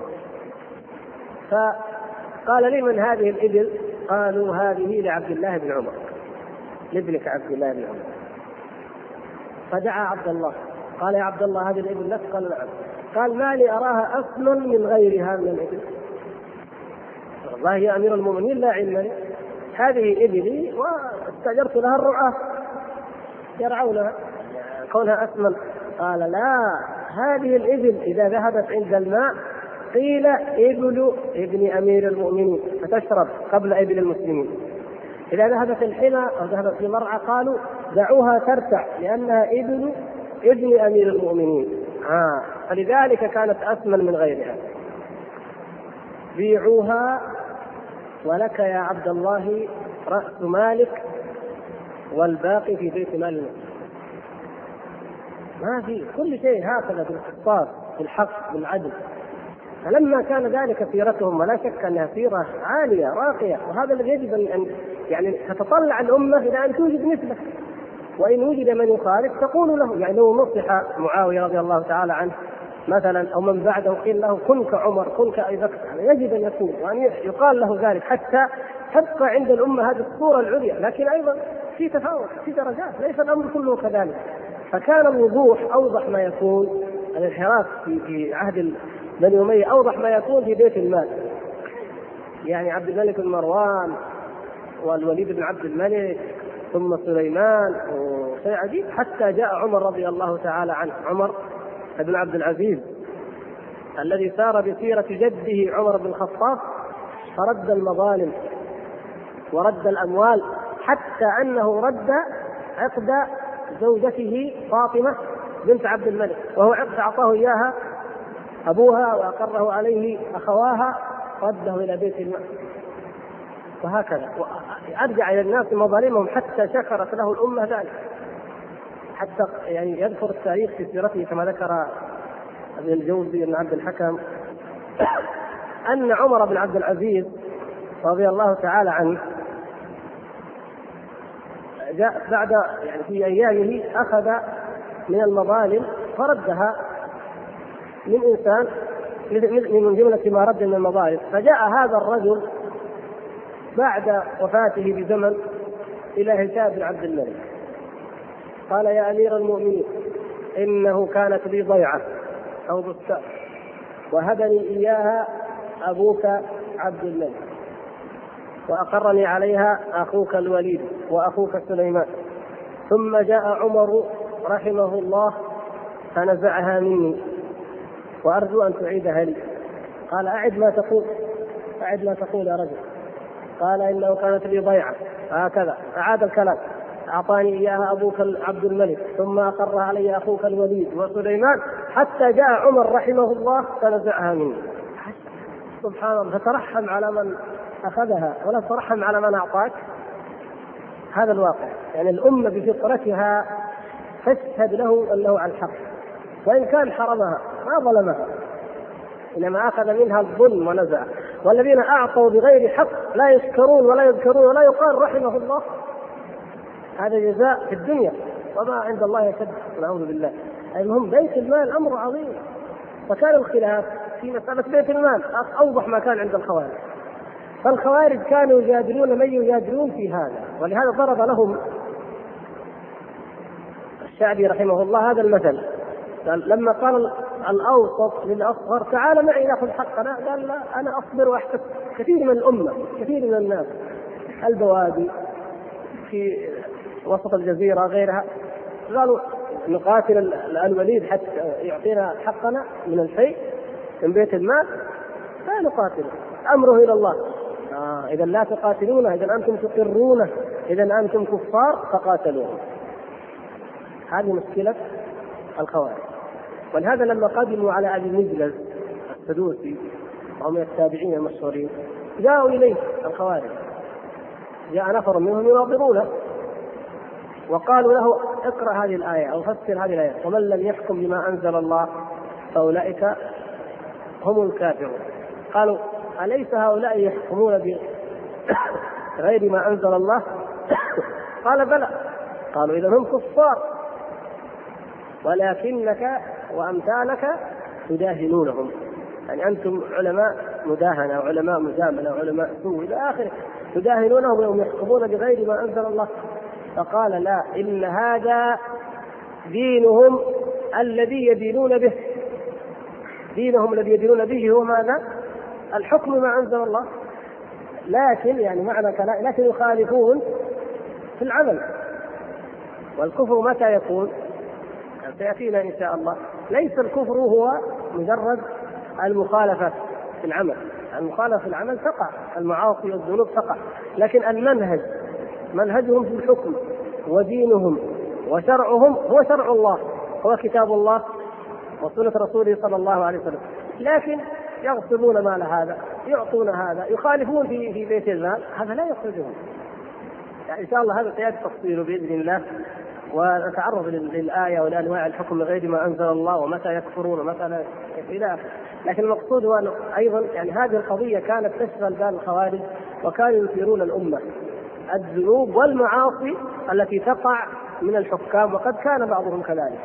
فقال لي من هذه الإبل؟ قالوا هذه لعبد الله بن عمر، لابنك عبد الله بن عمر. فدعا عبد الله قال يا عبد الله هذه الإبل لك؟ قال نعم. قال ما لي أراها أثمن من غيرها من الإبل، والله يا أمير المؤمنين لا علم لي، هذه إبلي واستأجرت لها الرعاة يرعونها كونها أثمن. قال لا، هذه الإبل إذا ذهبت عند الماء قيل إبل ابن أمير المؤمنين فتشرب قبل إبل المسلمين، إذا ذهبت الحمى أو ذهبت في مرعى قالوا دعوها ترتع لأنها ابن ابن أمير المؤمنين، فلذلك كانت أثمن من غيرها. بيعوها ولك يا عبد الله رأس مالك والباقي في بيت مال المسلمين. ما في كل شيء هكذا بالقسطاس بالحق بالعدل. فلما كان ذلك سيرتهم ولا شك أنها سيرة عالية راقية، وهذا الذي يجب أن يعني تتطلع الأمة إلى أن توجد مثله، وإن وجد من يخالف تقول له، يعني لو نصح معاوية رضي الله تعالى عنه مثلا أو من بعده قيل له كن كعمر كن كأبي بكر، يعني يجب أن يكون وأن يقال له ذلك حتى تبقى عند الأمة هذه الصورة العليا، لكن أيضا في تفاوت، في درجات، ليس الأمر كله كذلك. فكان الوضوح أوضح ما يكون، الانحراف في عهد بني أمية أوضح ما يكون في بيت المال، يعني عبد الملك بن مروان والوليد بن عبد الملك ثم سليمان وشيء عجيب، حتى جاء عمر رضي الله تعالى عنه، عمر بن عبد العزيز الذي سار بسيرة جده عمر بن الخطاب، فرد المظالم ورد الأموال، حتى أنه رد عقد زوجته فاطمة بنت عبد الملك، وهو عقد أعطاه إياها أبوها وأقره عليه أخواها، رده إلى بيت المال. وهكذا أرجع إلى الناس مظالمهم حتى شكرت له الأمة ذلك. حتى يعني يذكر التاريخ في سيرته كما ذكر ابن الجوزي بن عبد الحكم أن عمر بن عبد العزيز رضي الله تعالى عنه جاء بعد يعني في أيامه أخذ من المظالم فردها من إنسان من جملة ما رد من المظالم. فجاء هذا الرجل بعد وفاته بزمن إلى هشام بن عبد الملك قال: يا أمير المؤمنين، إنه كانت لي ضيعة أو بستان وهبني إياها أبوك عبد الملك، وأقرني عليها أخوك الوليد وأخوك سليمان، ثم جاء عمر رحمه الله فنزعها مني، وأرجو أن تعيدها لي. قال: أعد ما تقول، أعد ما تقول يا رجل. قال: إنه كانت لي ضيعة، هكذا أعاد الكلام: أعطاني إياها أبوك عبد الملك، ثم أقر علي أخوك الوليد وسليمان، حتى جاء عمر رحمه الله فنزعها مني. سبحان الله، فترحم على من أخذها ولا ترحم على من أعطاك. هذا الواقع، يعني الأمة بفطرتها تشهد له أنه على الحق، وإن كان حرمها ما ظلمها، إنما أخذ منها الظلم ونزع. والذين أعطوا بغير حق لا يشكرون ولا يذكرون ولا يقال رحمه الله. هذا جزاء في الدنيا، وما عند الله يشد، نعوذ بالله. المهم بيت المال أمر عظيم. فكان الخلاف في مسألة بيت المال أوضح ما كان عند الخوارج. فالخوارج كانوا يجادلون من يجادلون في هذا، ولهذا ضرب لهم الشعبي رحمه الله هذا المثل. لما قال الأوسط للأصغر: تعال معي نأخذ حقنا، قال: لا، أنا أصبر وأحتسب. كثير من الأمة، كثير من الناس، البوادي في وسط الجزيرة غيرها، قالوا نقاتل الوليد حتى يعطينا حقنا من الشيء من بيت المال، لا نقاتله، أمره إلى الله. إذا لا تقاتلونه، إذا أنتم تقرونه، إذا أنتم كفار فقاتلوه. هذه مشكلة الخوارج. ولهذا لما قدموا على أبي مجلس السدوسي وهم من التابعين المشهورين، جاءوا إليه الخوارج، جاء نفر منهم يناظرونه، وقالوا له: اقرأ هذه الآية أو فسر هذه الآية: ومن لم يحكم بما أنزل الله فأولئك هم الكافرون. قالوا: أليس هؤلاء يحكمون بغير ما أنزل الله؟ قال: بلى. قالوا: إذا هم كفار، ولكنك وأمثالك تداهنونهم، يعني أنتم علماء مداهنة وعلماء مجاملة وعلماء سوء إلى آخره، تداهنونهم وهم يحكمون بغير ما أنزل الله. فقال: لا، إن هذا دينهم الذي يدينون به، دينهم الذي يدينون به هو ماذا؟ الحكم ما أنزل الله، لكن يعني معنى كلام، لكن يخالفون في العمل. والكفر متى يكون؟ سيأتينا إن شاء الله. ليس الكفر هو مجرد المخالفة في العمل، المخالفة في العمل تقع، المعاصي والذنوب تقع، لكن المنهج، منهجهم في الحكم ودينهم وشرعهم هو شرع الله، هو كتاب الله وسنة رسوله صلى الله عليه وسلم. لكن يغصبون مال هذا، يعطون هذا، يخالفون في بيت المال، هذا لا يخرجهم. يعني إن شاء الله هذا سيأتي تفصيله بإذن الله، ونتعرض للآية ولأنواع الحكم بغير ما أنزل الله ومتى يكفرون ومتى لا إلى آخره. لكن المقصود هو أيضا يعني هذه القضية كانت تشغل بال الخوارج، وكانوا يثيرون الأمة الذنوب والمعاصي التي تقع من الحكام، وقد كان بعضهم كذلك.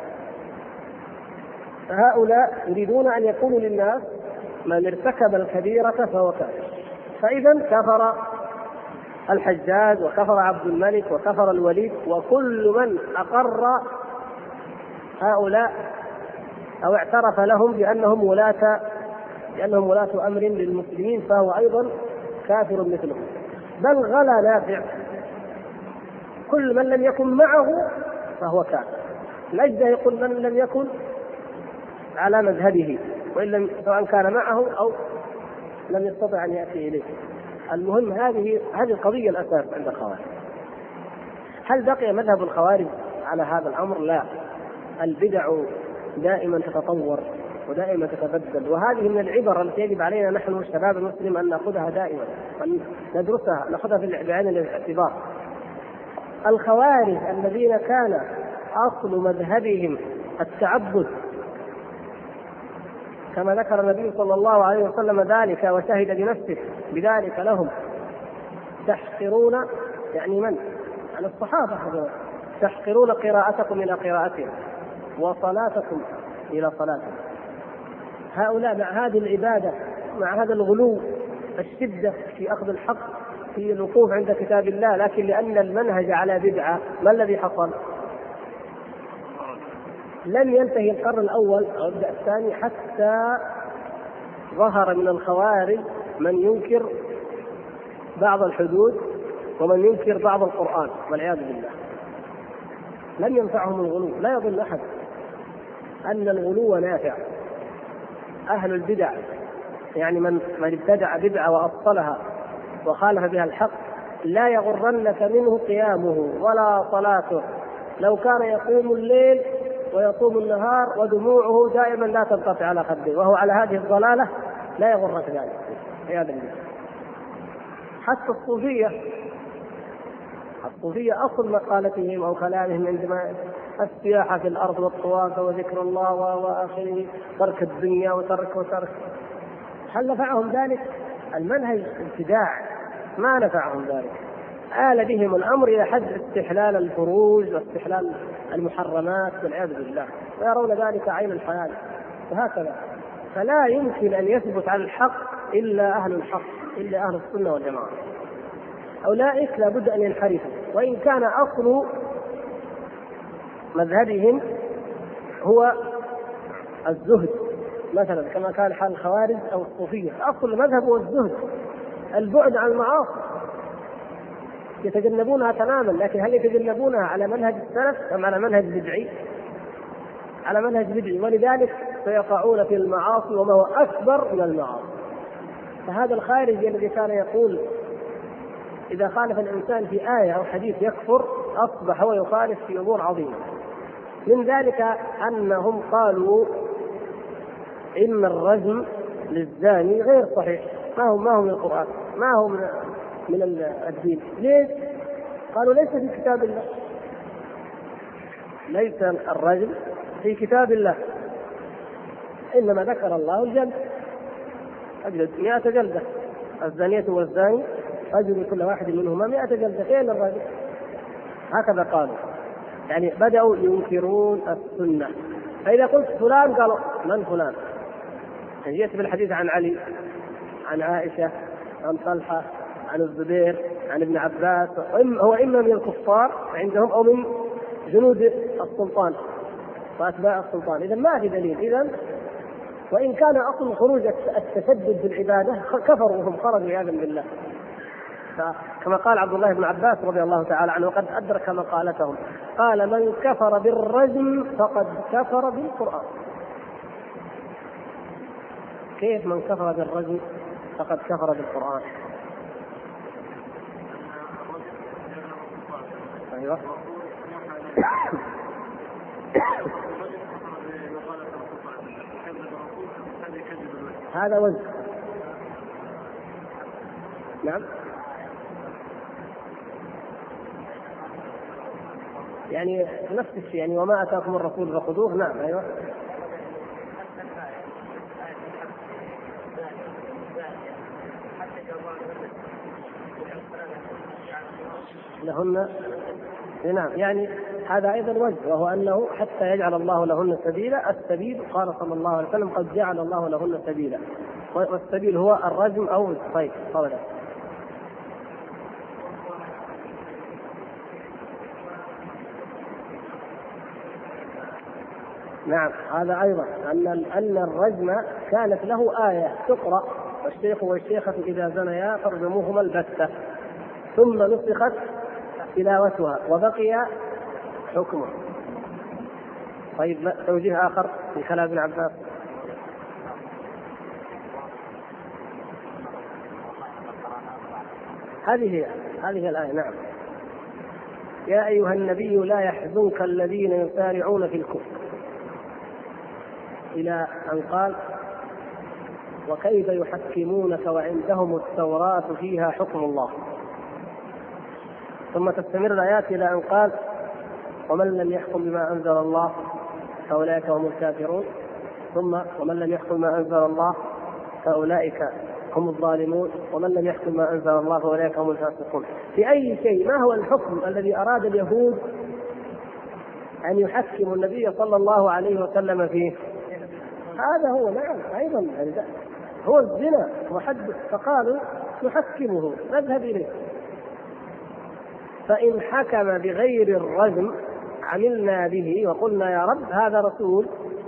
فهؤلاء يريدون أن يقولوا للناس: من ارتكب الكبيرة فهو كافر. فإذا كفر الحجاج وكفر عبد الملك وكفر الوليد، وكل من أقر هؤلاء أو اعترف لهم بأنهم ولاة أمر للمسلمين فهو أيضا كافر مثلهم. بل غلا نافع كل من لم يكن معه فهو كافر. الأجزاء يقول من لم يكن على مذهبه سواء كان معه أو لم يستطع أن يأتي إليه. المهم هذه القضية الأساس عند الخوارج. هل بقي مذهب الخوارج على هذا الأمر؟ لا، البدع دائما تتطور ودائما تتبدل، وهذه من العبر التي يجب علينا نحن الشباب المسلم أن نأخذها دائما، أن ندرسها، نأخذها بعين الاعتبار. الخوارج الذين كان أصل مذهبهم التعبد كما ذكر النبي صلى الله عليه وسلم ذلك وشهد بنفسه بذلك لهم، تحقرون يعني من؟ عن الصحابة، تحقرون قراءتكم إلى قراءتهم وصلاتكم إلى صلاتهم. هؤلاء مع هذه العبادة، مع هذا الغلو، الشدة في أخذ الحق، في الوقوف عند كتاب الله، لكن لأن المنهج على بدعة ما الذي حصل؟ لم ينتهي القرن الأول أو البدء الثاني حتى ظهر من الخوارج من ينكر بعض الحدود ومن ينكر بعض القرآن والعياذ بالله. لم ينفعهم الغلو. لا يظن أحد أن الغلو نافع. أهل البدع يعني من ابتدع بدعة وأبطلها وخالف بها الحق لا يغرنك منه قيامه ولا صلاته، لو كان يقوم الليل ويصوم النهار ودموعه دائما لا تنقطع على خده وهو على هذه الضلالة لا يغرك ذلك عياذا بالله. حتى الصوفية أصل مقالتهم أو كلامهم عندما السياحة في الأرض والطواف وذكر الله وآخره، ترك الدنيا وترك هل نفعهم ذلك؟ المنهج ابتداع ما نفعهم ذلك. آل بهم الأمر إلى حد استحلال الفروج واستحلال المحرمات والعياذ بالله، ويرون ذلك عين الحياة وهكذا. فلا يمكن أن يثبت على الحق إلا أهل الحق، إلا أهل السنة والجماعة. أولئك لابد أن ينحرفوا، وإن كان أصل مذهبهم هو الزهد مثلا كما كان حال الخوارج أو الصوفية، أصل المذهب هو الزهد، البعد عن المعاصي، يتجنبونها تماما. لكن هل يتجنبونها على منهج السلف أم على منهج بدعي؟ على منهج بدعي، ولذلك سيقعون في المعاصي وما هو أكبر من المعاصي. فهذا الخارجي الذي كان يقول إذا خالف الإنسان في آية أو حديث يكفر، أصبح هو يخالف في أمور عظيمة. من ذلك أنهم قالوا إن الرجم للزاني غير صحيح، ما هو من القرآن، ما هو من الدين. ليش؟ قالوا ليس في كتاب الله، ليس الرجم في كتاب الله، إنما ذكر الله الجلد، أجلد 100 جلدة، الزانية والزاني أجل كل واحد منهما 100 جلدة، فين الرجم؟ هكذا قالوا، يعني بدأوا ينكرون السنة. فإذا قلت فلان قالوا من فلان؟ يعني جئت بالحديث عن علي، عن عائشة، عن طلحة، عن الزبير، عن ابن عباس، هو إما من الكفار عندهم أو من جنود السلطان وأتباع السلطان، إذا ما في دليل. إذا وإن كان أصل خروج التشدد في العبادة كفروا وهم خرجوا عياذا بالله. كما قال عبد الله بن عباس رضي الله تعالى عنه وقد أدرك مقالتهم، قال من كفر بالرجم فقد كفر بالقرآن. كيف من كفر بالرجم فقد كفر بالقرآن؟ أيوة. هذا وجه. نعم، يعني نفس الشيء، يعني وما أتاكم الرسول فخذوه. نعم أيوة. لهن، نعم، يعني هذا أيضا وجه، وهو أنه حتى يجعل الله لهن سبيلا. السبيل قال صلى الله عليه وسلم قد جعل الله لهن سبيلا، والسبيل هو الرجم أو طيب. نعم هذا أيضا أن الرجم كانت له آية تقرأ: والشيخ والشيخة إذا زنيا فارجموهما البتة، ثم نسخت تلاوتها وبقي حكمه. طيب توجيه آخر في كلام ابن عباس. هذه الآية. نعم: يا أيها النبي لا يحزنك الذين يسارعون في الكفر، إلى أن قال: وكيف يحكمونك وعندهم التوراة فيها حكم الله. ثم تستمر الآيات إلى أن قال: ومن لم يحكم بما أنزل الله فأولئك هم الكافرون. ثم: ومن لم يحكم ما أنزل الله فأولئك هم الظالمون، ومن لم يحكم ما أنزل الله فأولئك هم الفاسقون. في أي شيء ما هو الحكم الذي أراد اليهود أن يحكموا النبي صلى الله عليه وسلم فيه؟ هذا هو. نعم أيضا هو الزنا وحد، فقالوا نحكمه نذهب إليه، فإن حكم بغير الرجم عملنا به وقلنا يا رب هذا رسول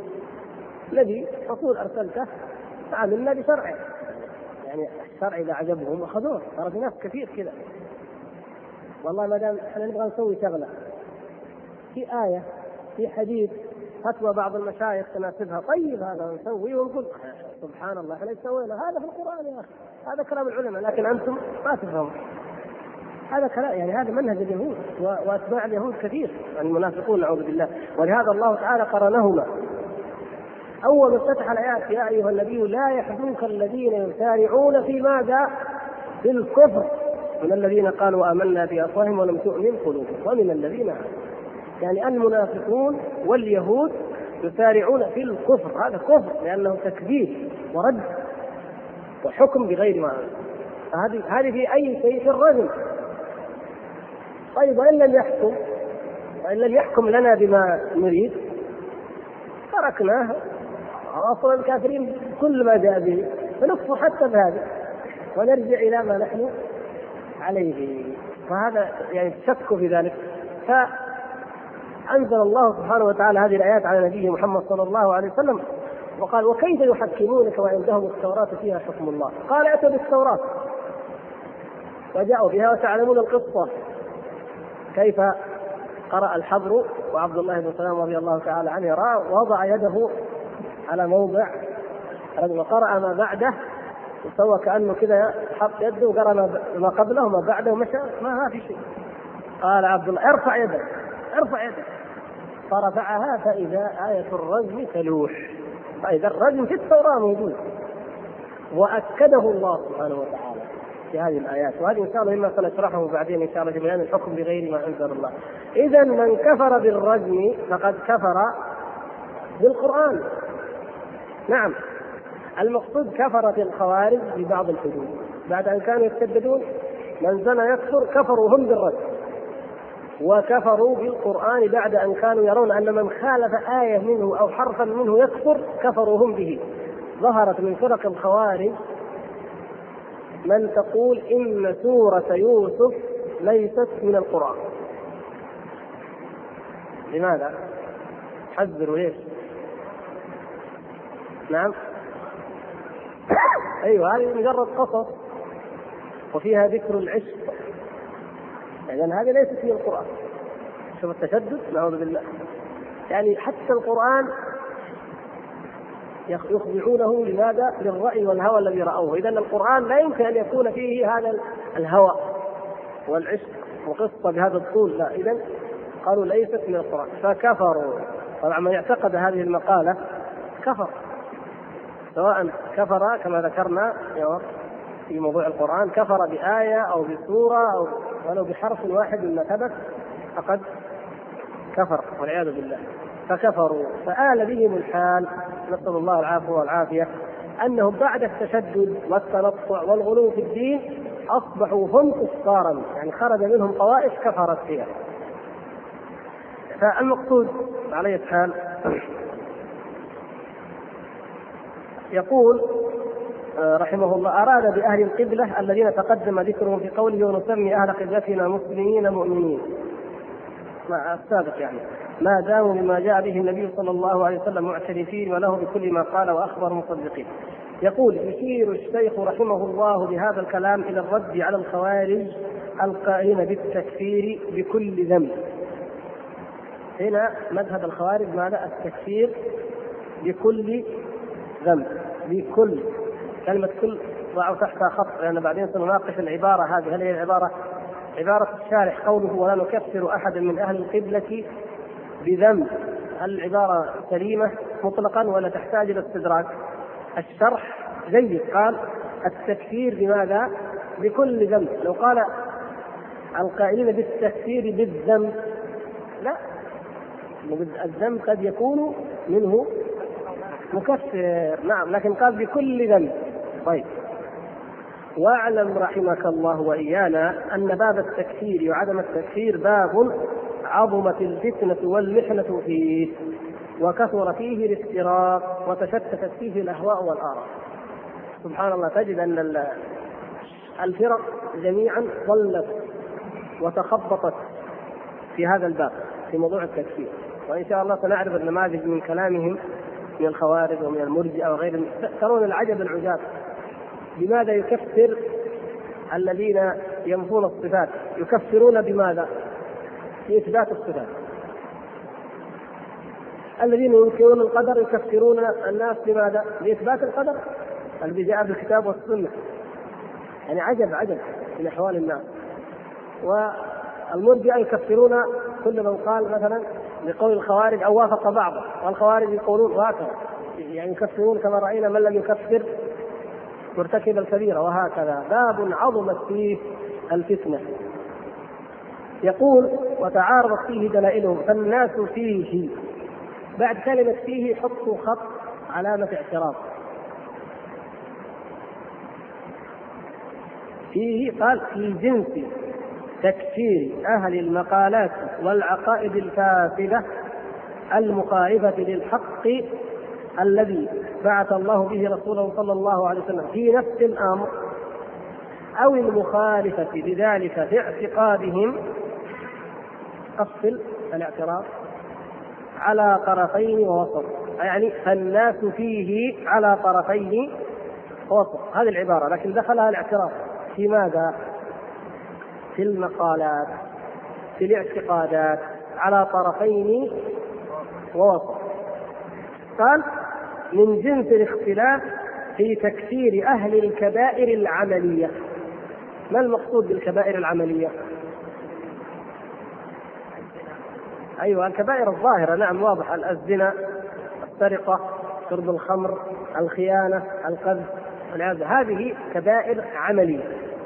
أرسلته فعملنا بشرعه. يعني الشرع إذا عجبهم أخذوه. ترى في ناس كثير كذا، والله ما دام احنا نبغى نسوي شغلة في آية في حديث فتوى بعض المشايخ تناسبها، طيب هذا نسوي ونقول سبحان الله احنا سوينا هذا في القرآن يا أخي، هذا كلام العلماء، لكن أنتم ما تفهمون هذا كلام. يعني هذا منهج اليهود وأتباع اليهود كثير، المنافقون نعوذ بالله. ولهذا الله تعالى قرنهما. أول ما افتتح الآيات: يا أيها النبي لا يحزنك الذين يسارعون في ماذا؟ في الكفر من الذين قالوا آمنا بأفواههم ولم تؤمن قلوبهم ومن الذين يعني المنافقون واليهود يسارعون في الكفر. هذا كفر لأنه تكذيب ورد وحكم بغير ما أنزل. هذه في أي شيء في الرجل. طيب وإن لم يحكم لنا بما نريد تركناه أصلا الكافرين كل ما جاء به، فنكفر حتى بهذا ونرجع إلى ما نحن عليه. فهذا يعني الشك في ذلك. فأنزل الله سبحانه وتعالى هذه الآيات على نبيه محمد صلى الله عليه وسلم وقال: وكيف يحكمونك وعندهم التوراة فيها حكم الله. قال: أتوا بالتوراة وجاءوا بها وتعلمون القصة كيف قرأ الحبر وعبد الله بن سلام رضي الله تعالى عنه وضع يده على موضع وقرأ ما بعده وسوى كأنه كذا حط يده وقرأ ما قبله وما بعده ومشى ما في شيء. قال عبد الله: ارفع يدك فرفعها فإذا آية الرجم تلوح. فإذا الرجم في التوراة موجود، وأكده الله سبحانه وتعالى في هذه الآيات. وهذه إن شاء الله مما سنشرحه بعدين إن شاء الله بيان الحكم بغير ما أنزل الله. إذا من كفر بالرجم فقد كفر بالقرآن. نعم المقصود كفرت الخوارج ببعض الحدود بعد أن كانوا يستبدون من زنى يكفر، كفروا هم بالرجم، وكفروا بالقرآن بعد أن كانوا يرون أن من خالف آية منه أو حرفا منه يكفر، كفروا هم به. ظهرت من فرق الخوارج من تقول إن سورة يوسف ليست من القرآن. لماذا؟ حذروا ليش؟ نعم أيوة هذه مجرد قصص وفيها ذكر العشق، يعني هذه ليست من القرآن. شوف التشدد نعوذ بالله. يعني حتى القرآن يخضعونه لماذا؟ للرأي والهوى الذي رأوه. إذن القرآن لا يمكن أن يكون فيه هذا الهوى والعشق وقصة بهذا الطول، لا. إذن قالوا ليست من القرآن فكفروا. طبعا من اعتقد هذه المقالة كفر، سواء كفر كما ذكرنا في موضوع القرآن، كفر بآية أو بسورة أو ولو بحرف واحد مما ثبت فقد كفر والعياذ بالله. فكفروا فآل بهم الحال، نسأل الله العافية والعافية، أنهم بعد التشدد والتنطع والغلو في الدين أصبحوا هم كفارا، يعني خرج منهم طوائف كفرت فيها. فالمقصود عليه الحال يقول رحمه الله: أراد بأهل القبلة الذين تقدم ذكرهم في قوله ونسمي أهل قبلتنا مسلمين مؤمنين مع السابق يعني. ما داموا بما جاء به النبي صلى الله عليه وسلم معترفين وله بكل ما قال وأخبر مصدقين. يقول يشير الشيخ رحمه الله بهذا الكلام إلى الرد على الخوارج القائلين بالتكفير بكل ذنب. هنا مذهب الخوارج ماذا؟ التكفير بكل ذنب. بكل، كلمة كل ضعوا تحتها خط لأن بعدين سنناقش العبارة هذه. هل هي العبارة عبارة الشارح قوله ولا نكفر أحدا من أهل القبلة بذنب، هل العبارة سليمة مطلقا ولا تحتاج إلى استدراك؟ الشرح جيد، قال التكفير بماذا؟ بكل ذنب. لو قال القائلين بالتكفير بالذنب، لا، الذنب قد يكون منه مكفر، نعم، لكن قال بكل ذنب. طيب، واعلم رحمك الله وإيانا أن باب التكفير وعدم التكفير باب عظمت الفتنة والمحنة فيه، وكثر فيه الافتراق، وتشتتت فيه الأهواء والآراء. سبحان الله، تجد أن الفرق جميعا ضلت وتخبطت في هذا الباب في موضوع التكفير، وإن شاء الله سنعرف النماذج من كلامهم من الخوارج ومن المرجئة وغيرهم. ترون العجب العجاب، لماذا يكفر الذين ينفون الصفات؟ يكفرون بماذا؟ بإثبات الصفات. الذين ينكرون القدر يكفرون الناس بماذا؟ بإثبات القدر الذي جاء بالكتاب والسنة. يعني عجب من أحوال الناس. والمرجئة يكفرون كل من قال مثلا بقول الخوارج أو وافق بعضه، والخوارج يقولون وهكذا، يعني يكفرون كما رأينا من لم يكفر مرتكب الكبيرة، وهكذا باب عظمت فيه الفتنة. يقول وتعارضت فيه دلائلهم فالناس فيه، بعد كلمة فيه حطوا خط علامة اعتراض. فيه قال في جنس تكفير أهل المقالات والعقائد الفاسدة المخالفة للحق الذي بعث الله به رسوله صلى الله عليه وسلم في نفس الأمر، أو المخالفة لذلك في اعتقادهم. أصل الاعتراض على طرفين ووسط، يعني فالناس فيه على طرفين ووسط، هذه العبارة، لكن دخلها الاعتراض في ماذا؟ في المقالات، في الاعتقادات، على طرفين ووسط. قال من جنس الاختلاف في تكفير أهل الكبائر العملية. ما المقصود بالكبائر العملية؟ أيوة، الكبائر الظاهرة، نعم، واضح، الزنا، السرقة، شرب الخمر، الخيانة، القذف، هذه كبائر عملية.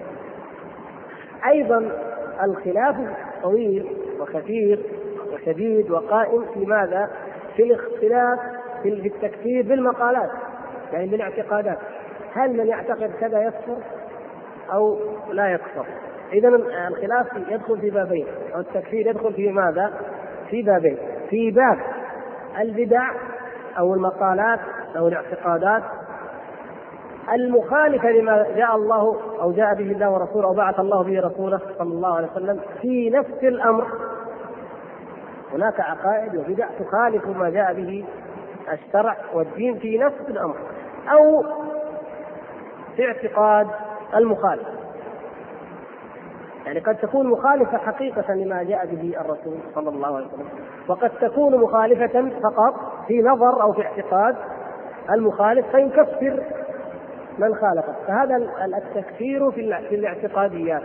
أيضا الخلاف طويل وكثير وشديد وقائم في ماذا؟ في الاختلاف في التكفير بالمقالات، يعني بالاعتقادات. هل من يعتقد كذا يكفر أو لا يكفر؟ إذن الخلاف يدخل في بابين، أو التكفير يدخل في ماذا؟ في بابين. في باب البدع أو المقالات أو الاعتقادات المخالفة لما جاء الله أو جاء به الله ورسوله أو بعث الله به رسوله صلى الله عليه وسلم في نفس الأمر. هناك عقائد وبدع تخالف ما جاء به الشرع والدين في نفس الأمر، أو في اعتقاد المخالف، يعني قد تكون مخالفة حقيقة لما جاء به الرسول صلى الله عليه وسلم، وقد تكون مخالفة فقط في نظر أو في اعتقاد المخالف فيكفر من خالفه. فهذا التكفير في الاعتقاديات.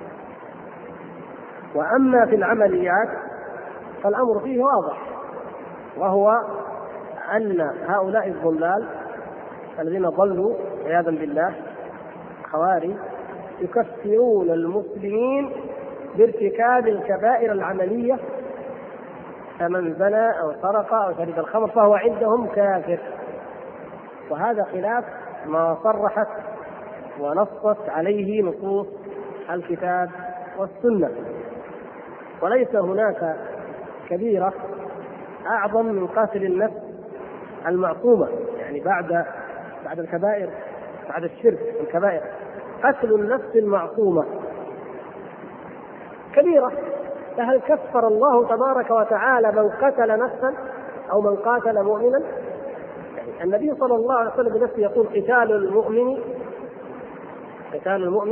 وأما في العمليات فالأمر فيه واضح، وهو أن هؤلاء الضلال الذين ضلوا عياذا بالله خوارج يكفرون المسلمين بارتكاب الكبائر العملية، فمن زنى أو سرق أو شرب الخمر فهو عندهم كافر. وهذا خلاف ما صرحت ونصت عليه نصوص الكتاب والسنة، وليس هناك كبيرة أعظم من قتل النفس المعصومة. يعني بعد الكبائر، بعد الشرك الكبائر، قتل النفس المعصومة كبيرة، فهل كفر الله تبارك وتعالى من قتل نفسا أو من قاتل مؤمنا؟ يعني النبي صلى الله عليه وسلم بنفسه يقول قتال المؤمن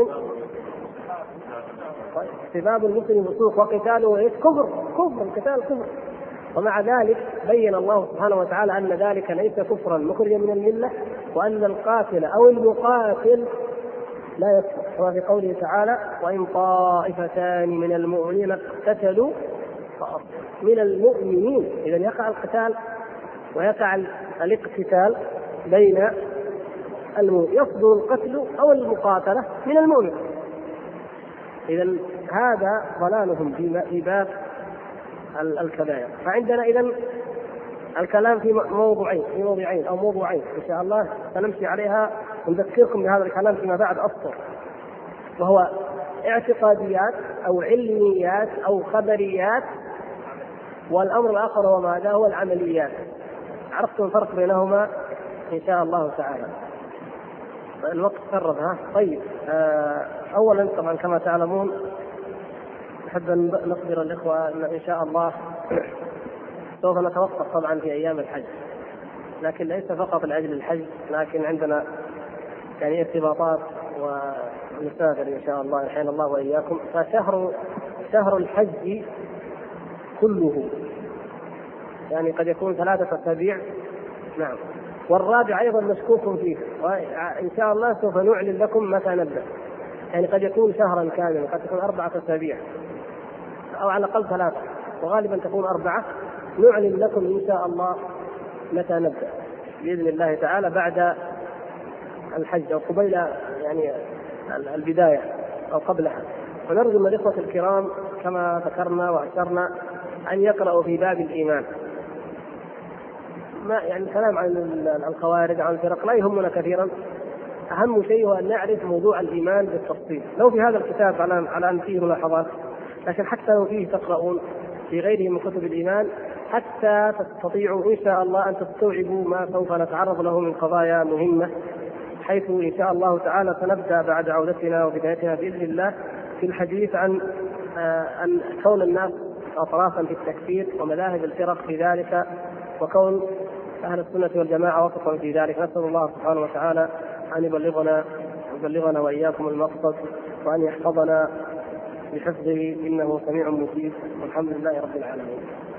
سباب المسلم فسوق وقتاله كفر، القتال كفر. ومع ذلك بين الله سبحانه وتعالى أن ذلك ليس كفرا مخرجا من الملة، وأن القاتل أو المقاتل لا يكفر، كما في قوله تعالى: وإن طائفتان من المؤمنين اقتتلوا من المؤمنين. إذا يقع القتال ويقع الاقتتال بين يصدر القتل أو المقاتلة من المؤمن. إذا هذا ضلالهم في باب الكبائر. فعندنا إذن الكلام في موضوعين إن شاء الله سنمشي عليها ونذكركم بهذا الكلام فيما بعد أسطر، وهو اعتقاديات أو علميات أو خبريات، والأمر الآخر هو ماذا؟ هو العمليات. عرفتم الفرق بينهما إن شاء الله تعالى. الوقت قرب. طيب، أولا طبعا كما تعلمون نحب أن نخبر الإخوة إن شاء الله سوف نتوقف طبعا في أيام الحج، لكن ليس فقط لأجل الحج، لكن عندنا يعني ارتباطات ونسافر إن شاء الله يحيينا الله وإياكم. فشهر الحج كله يعني قد يكون 3 أسابيع، نعم، والرابع أيضا مشكوك فيه، وإن شاء الله سوف نعلن لكم متى نبدأ. يعني قد يكون شهرا كاملا، قد تكون 4 أسابيع أو على الأقل 3، وغالبا تكون 4. نعلن لكم إن شاء الله متى نبدأ بإذن الله تعالى بعد الحج أو قبيل يعني البداية أو قبلها. ونرجو من الإخوة الكرام كما ذكرنا وأشرنا أن يقرأوا في باب الإيمان. ما يعني الكلام عن الخوارج عن الفرق لا يهمنا كثيرا، أهم شيء هو أن نعرف موضوع الإيمان بالتفصيل. لو في هذا الكتاب على أن فيه ملاحظات، لكن حتى لو فيه تقرؤون في غيره من كتب الإيمان حتى تستطيعوا إن شاء الله أن تستوعبوا ما سوف نتعرض له من قضايا مهمة، حيث إن شاء الله تعالى سنبدأ بعد عودتنا وبدايتنا بإذن الله في الحديث عن أن كون الناس أطرافا في التكفير ومذاهب الفرق في ذلك، وكون أهل السنة والجماعة وفقا في ذلك. نسأل الله سبحانه وتعالى أن يبلغنا وإياكم المقصد، وأن يحفظنا بحفظه إنه سميع مجيب، والحمد لله رب العالمين.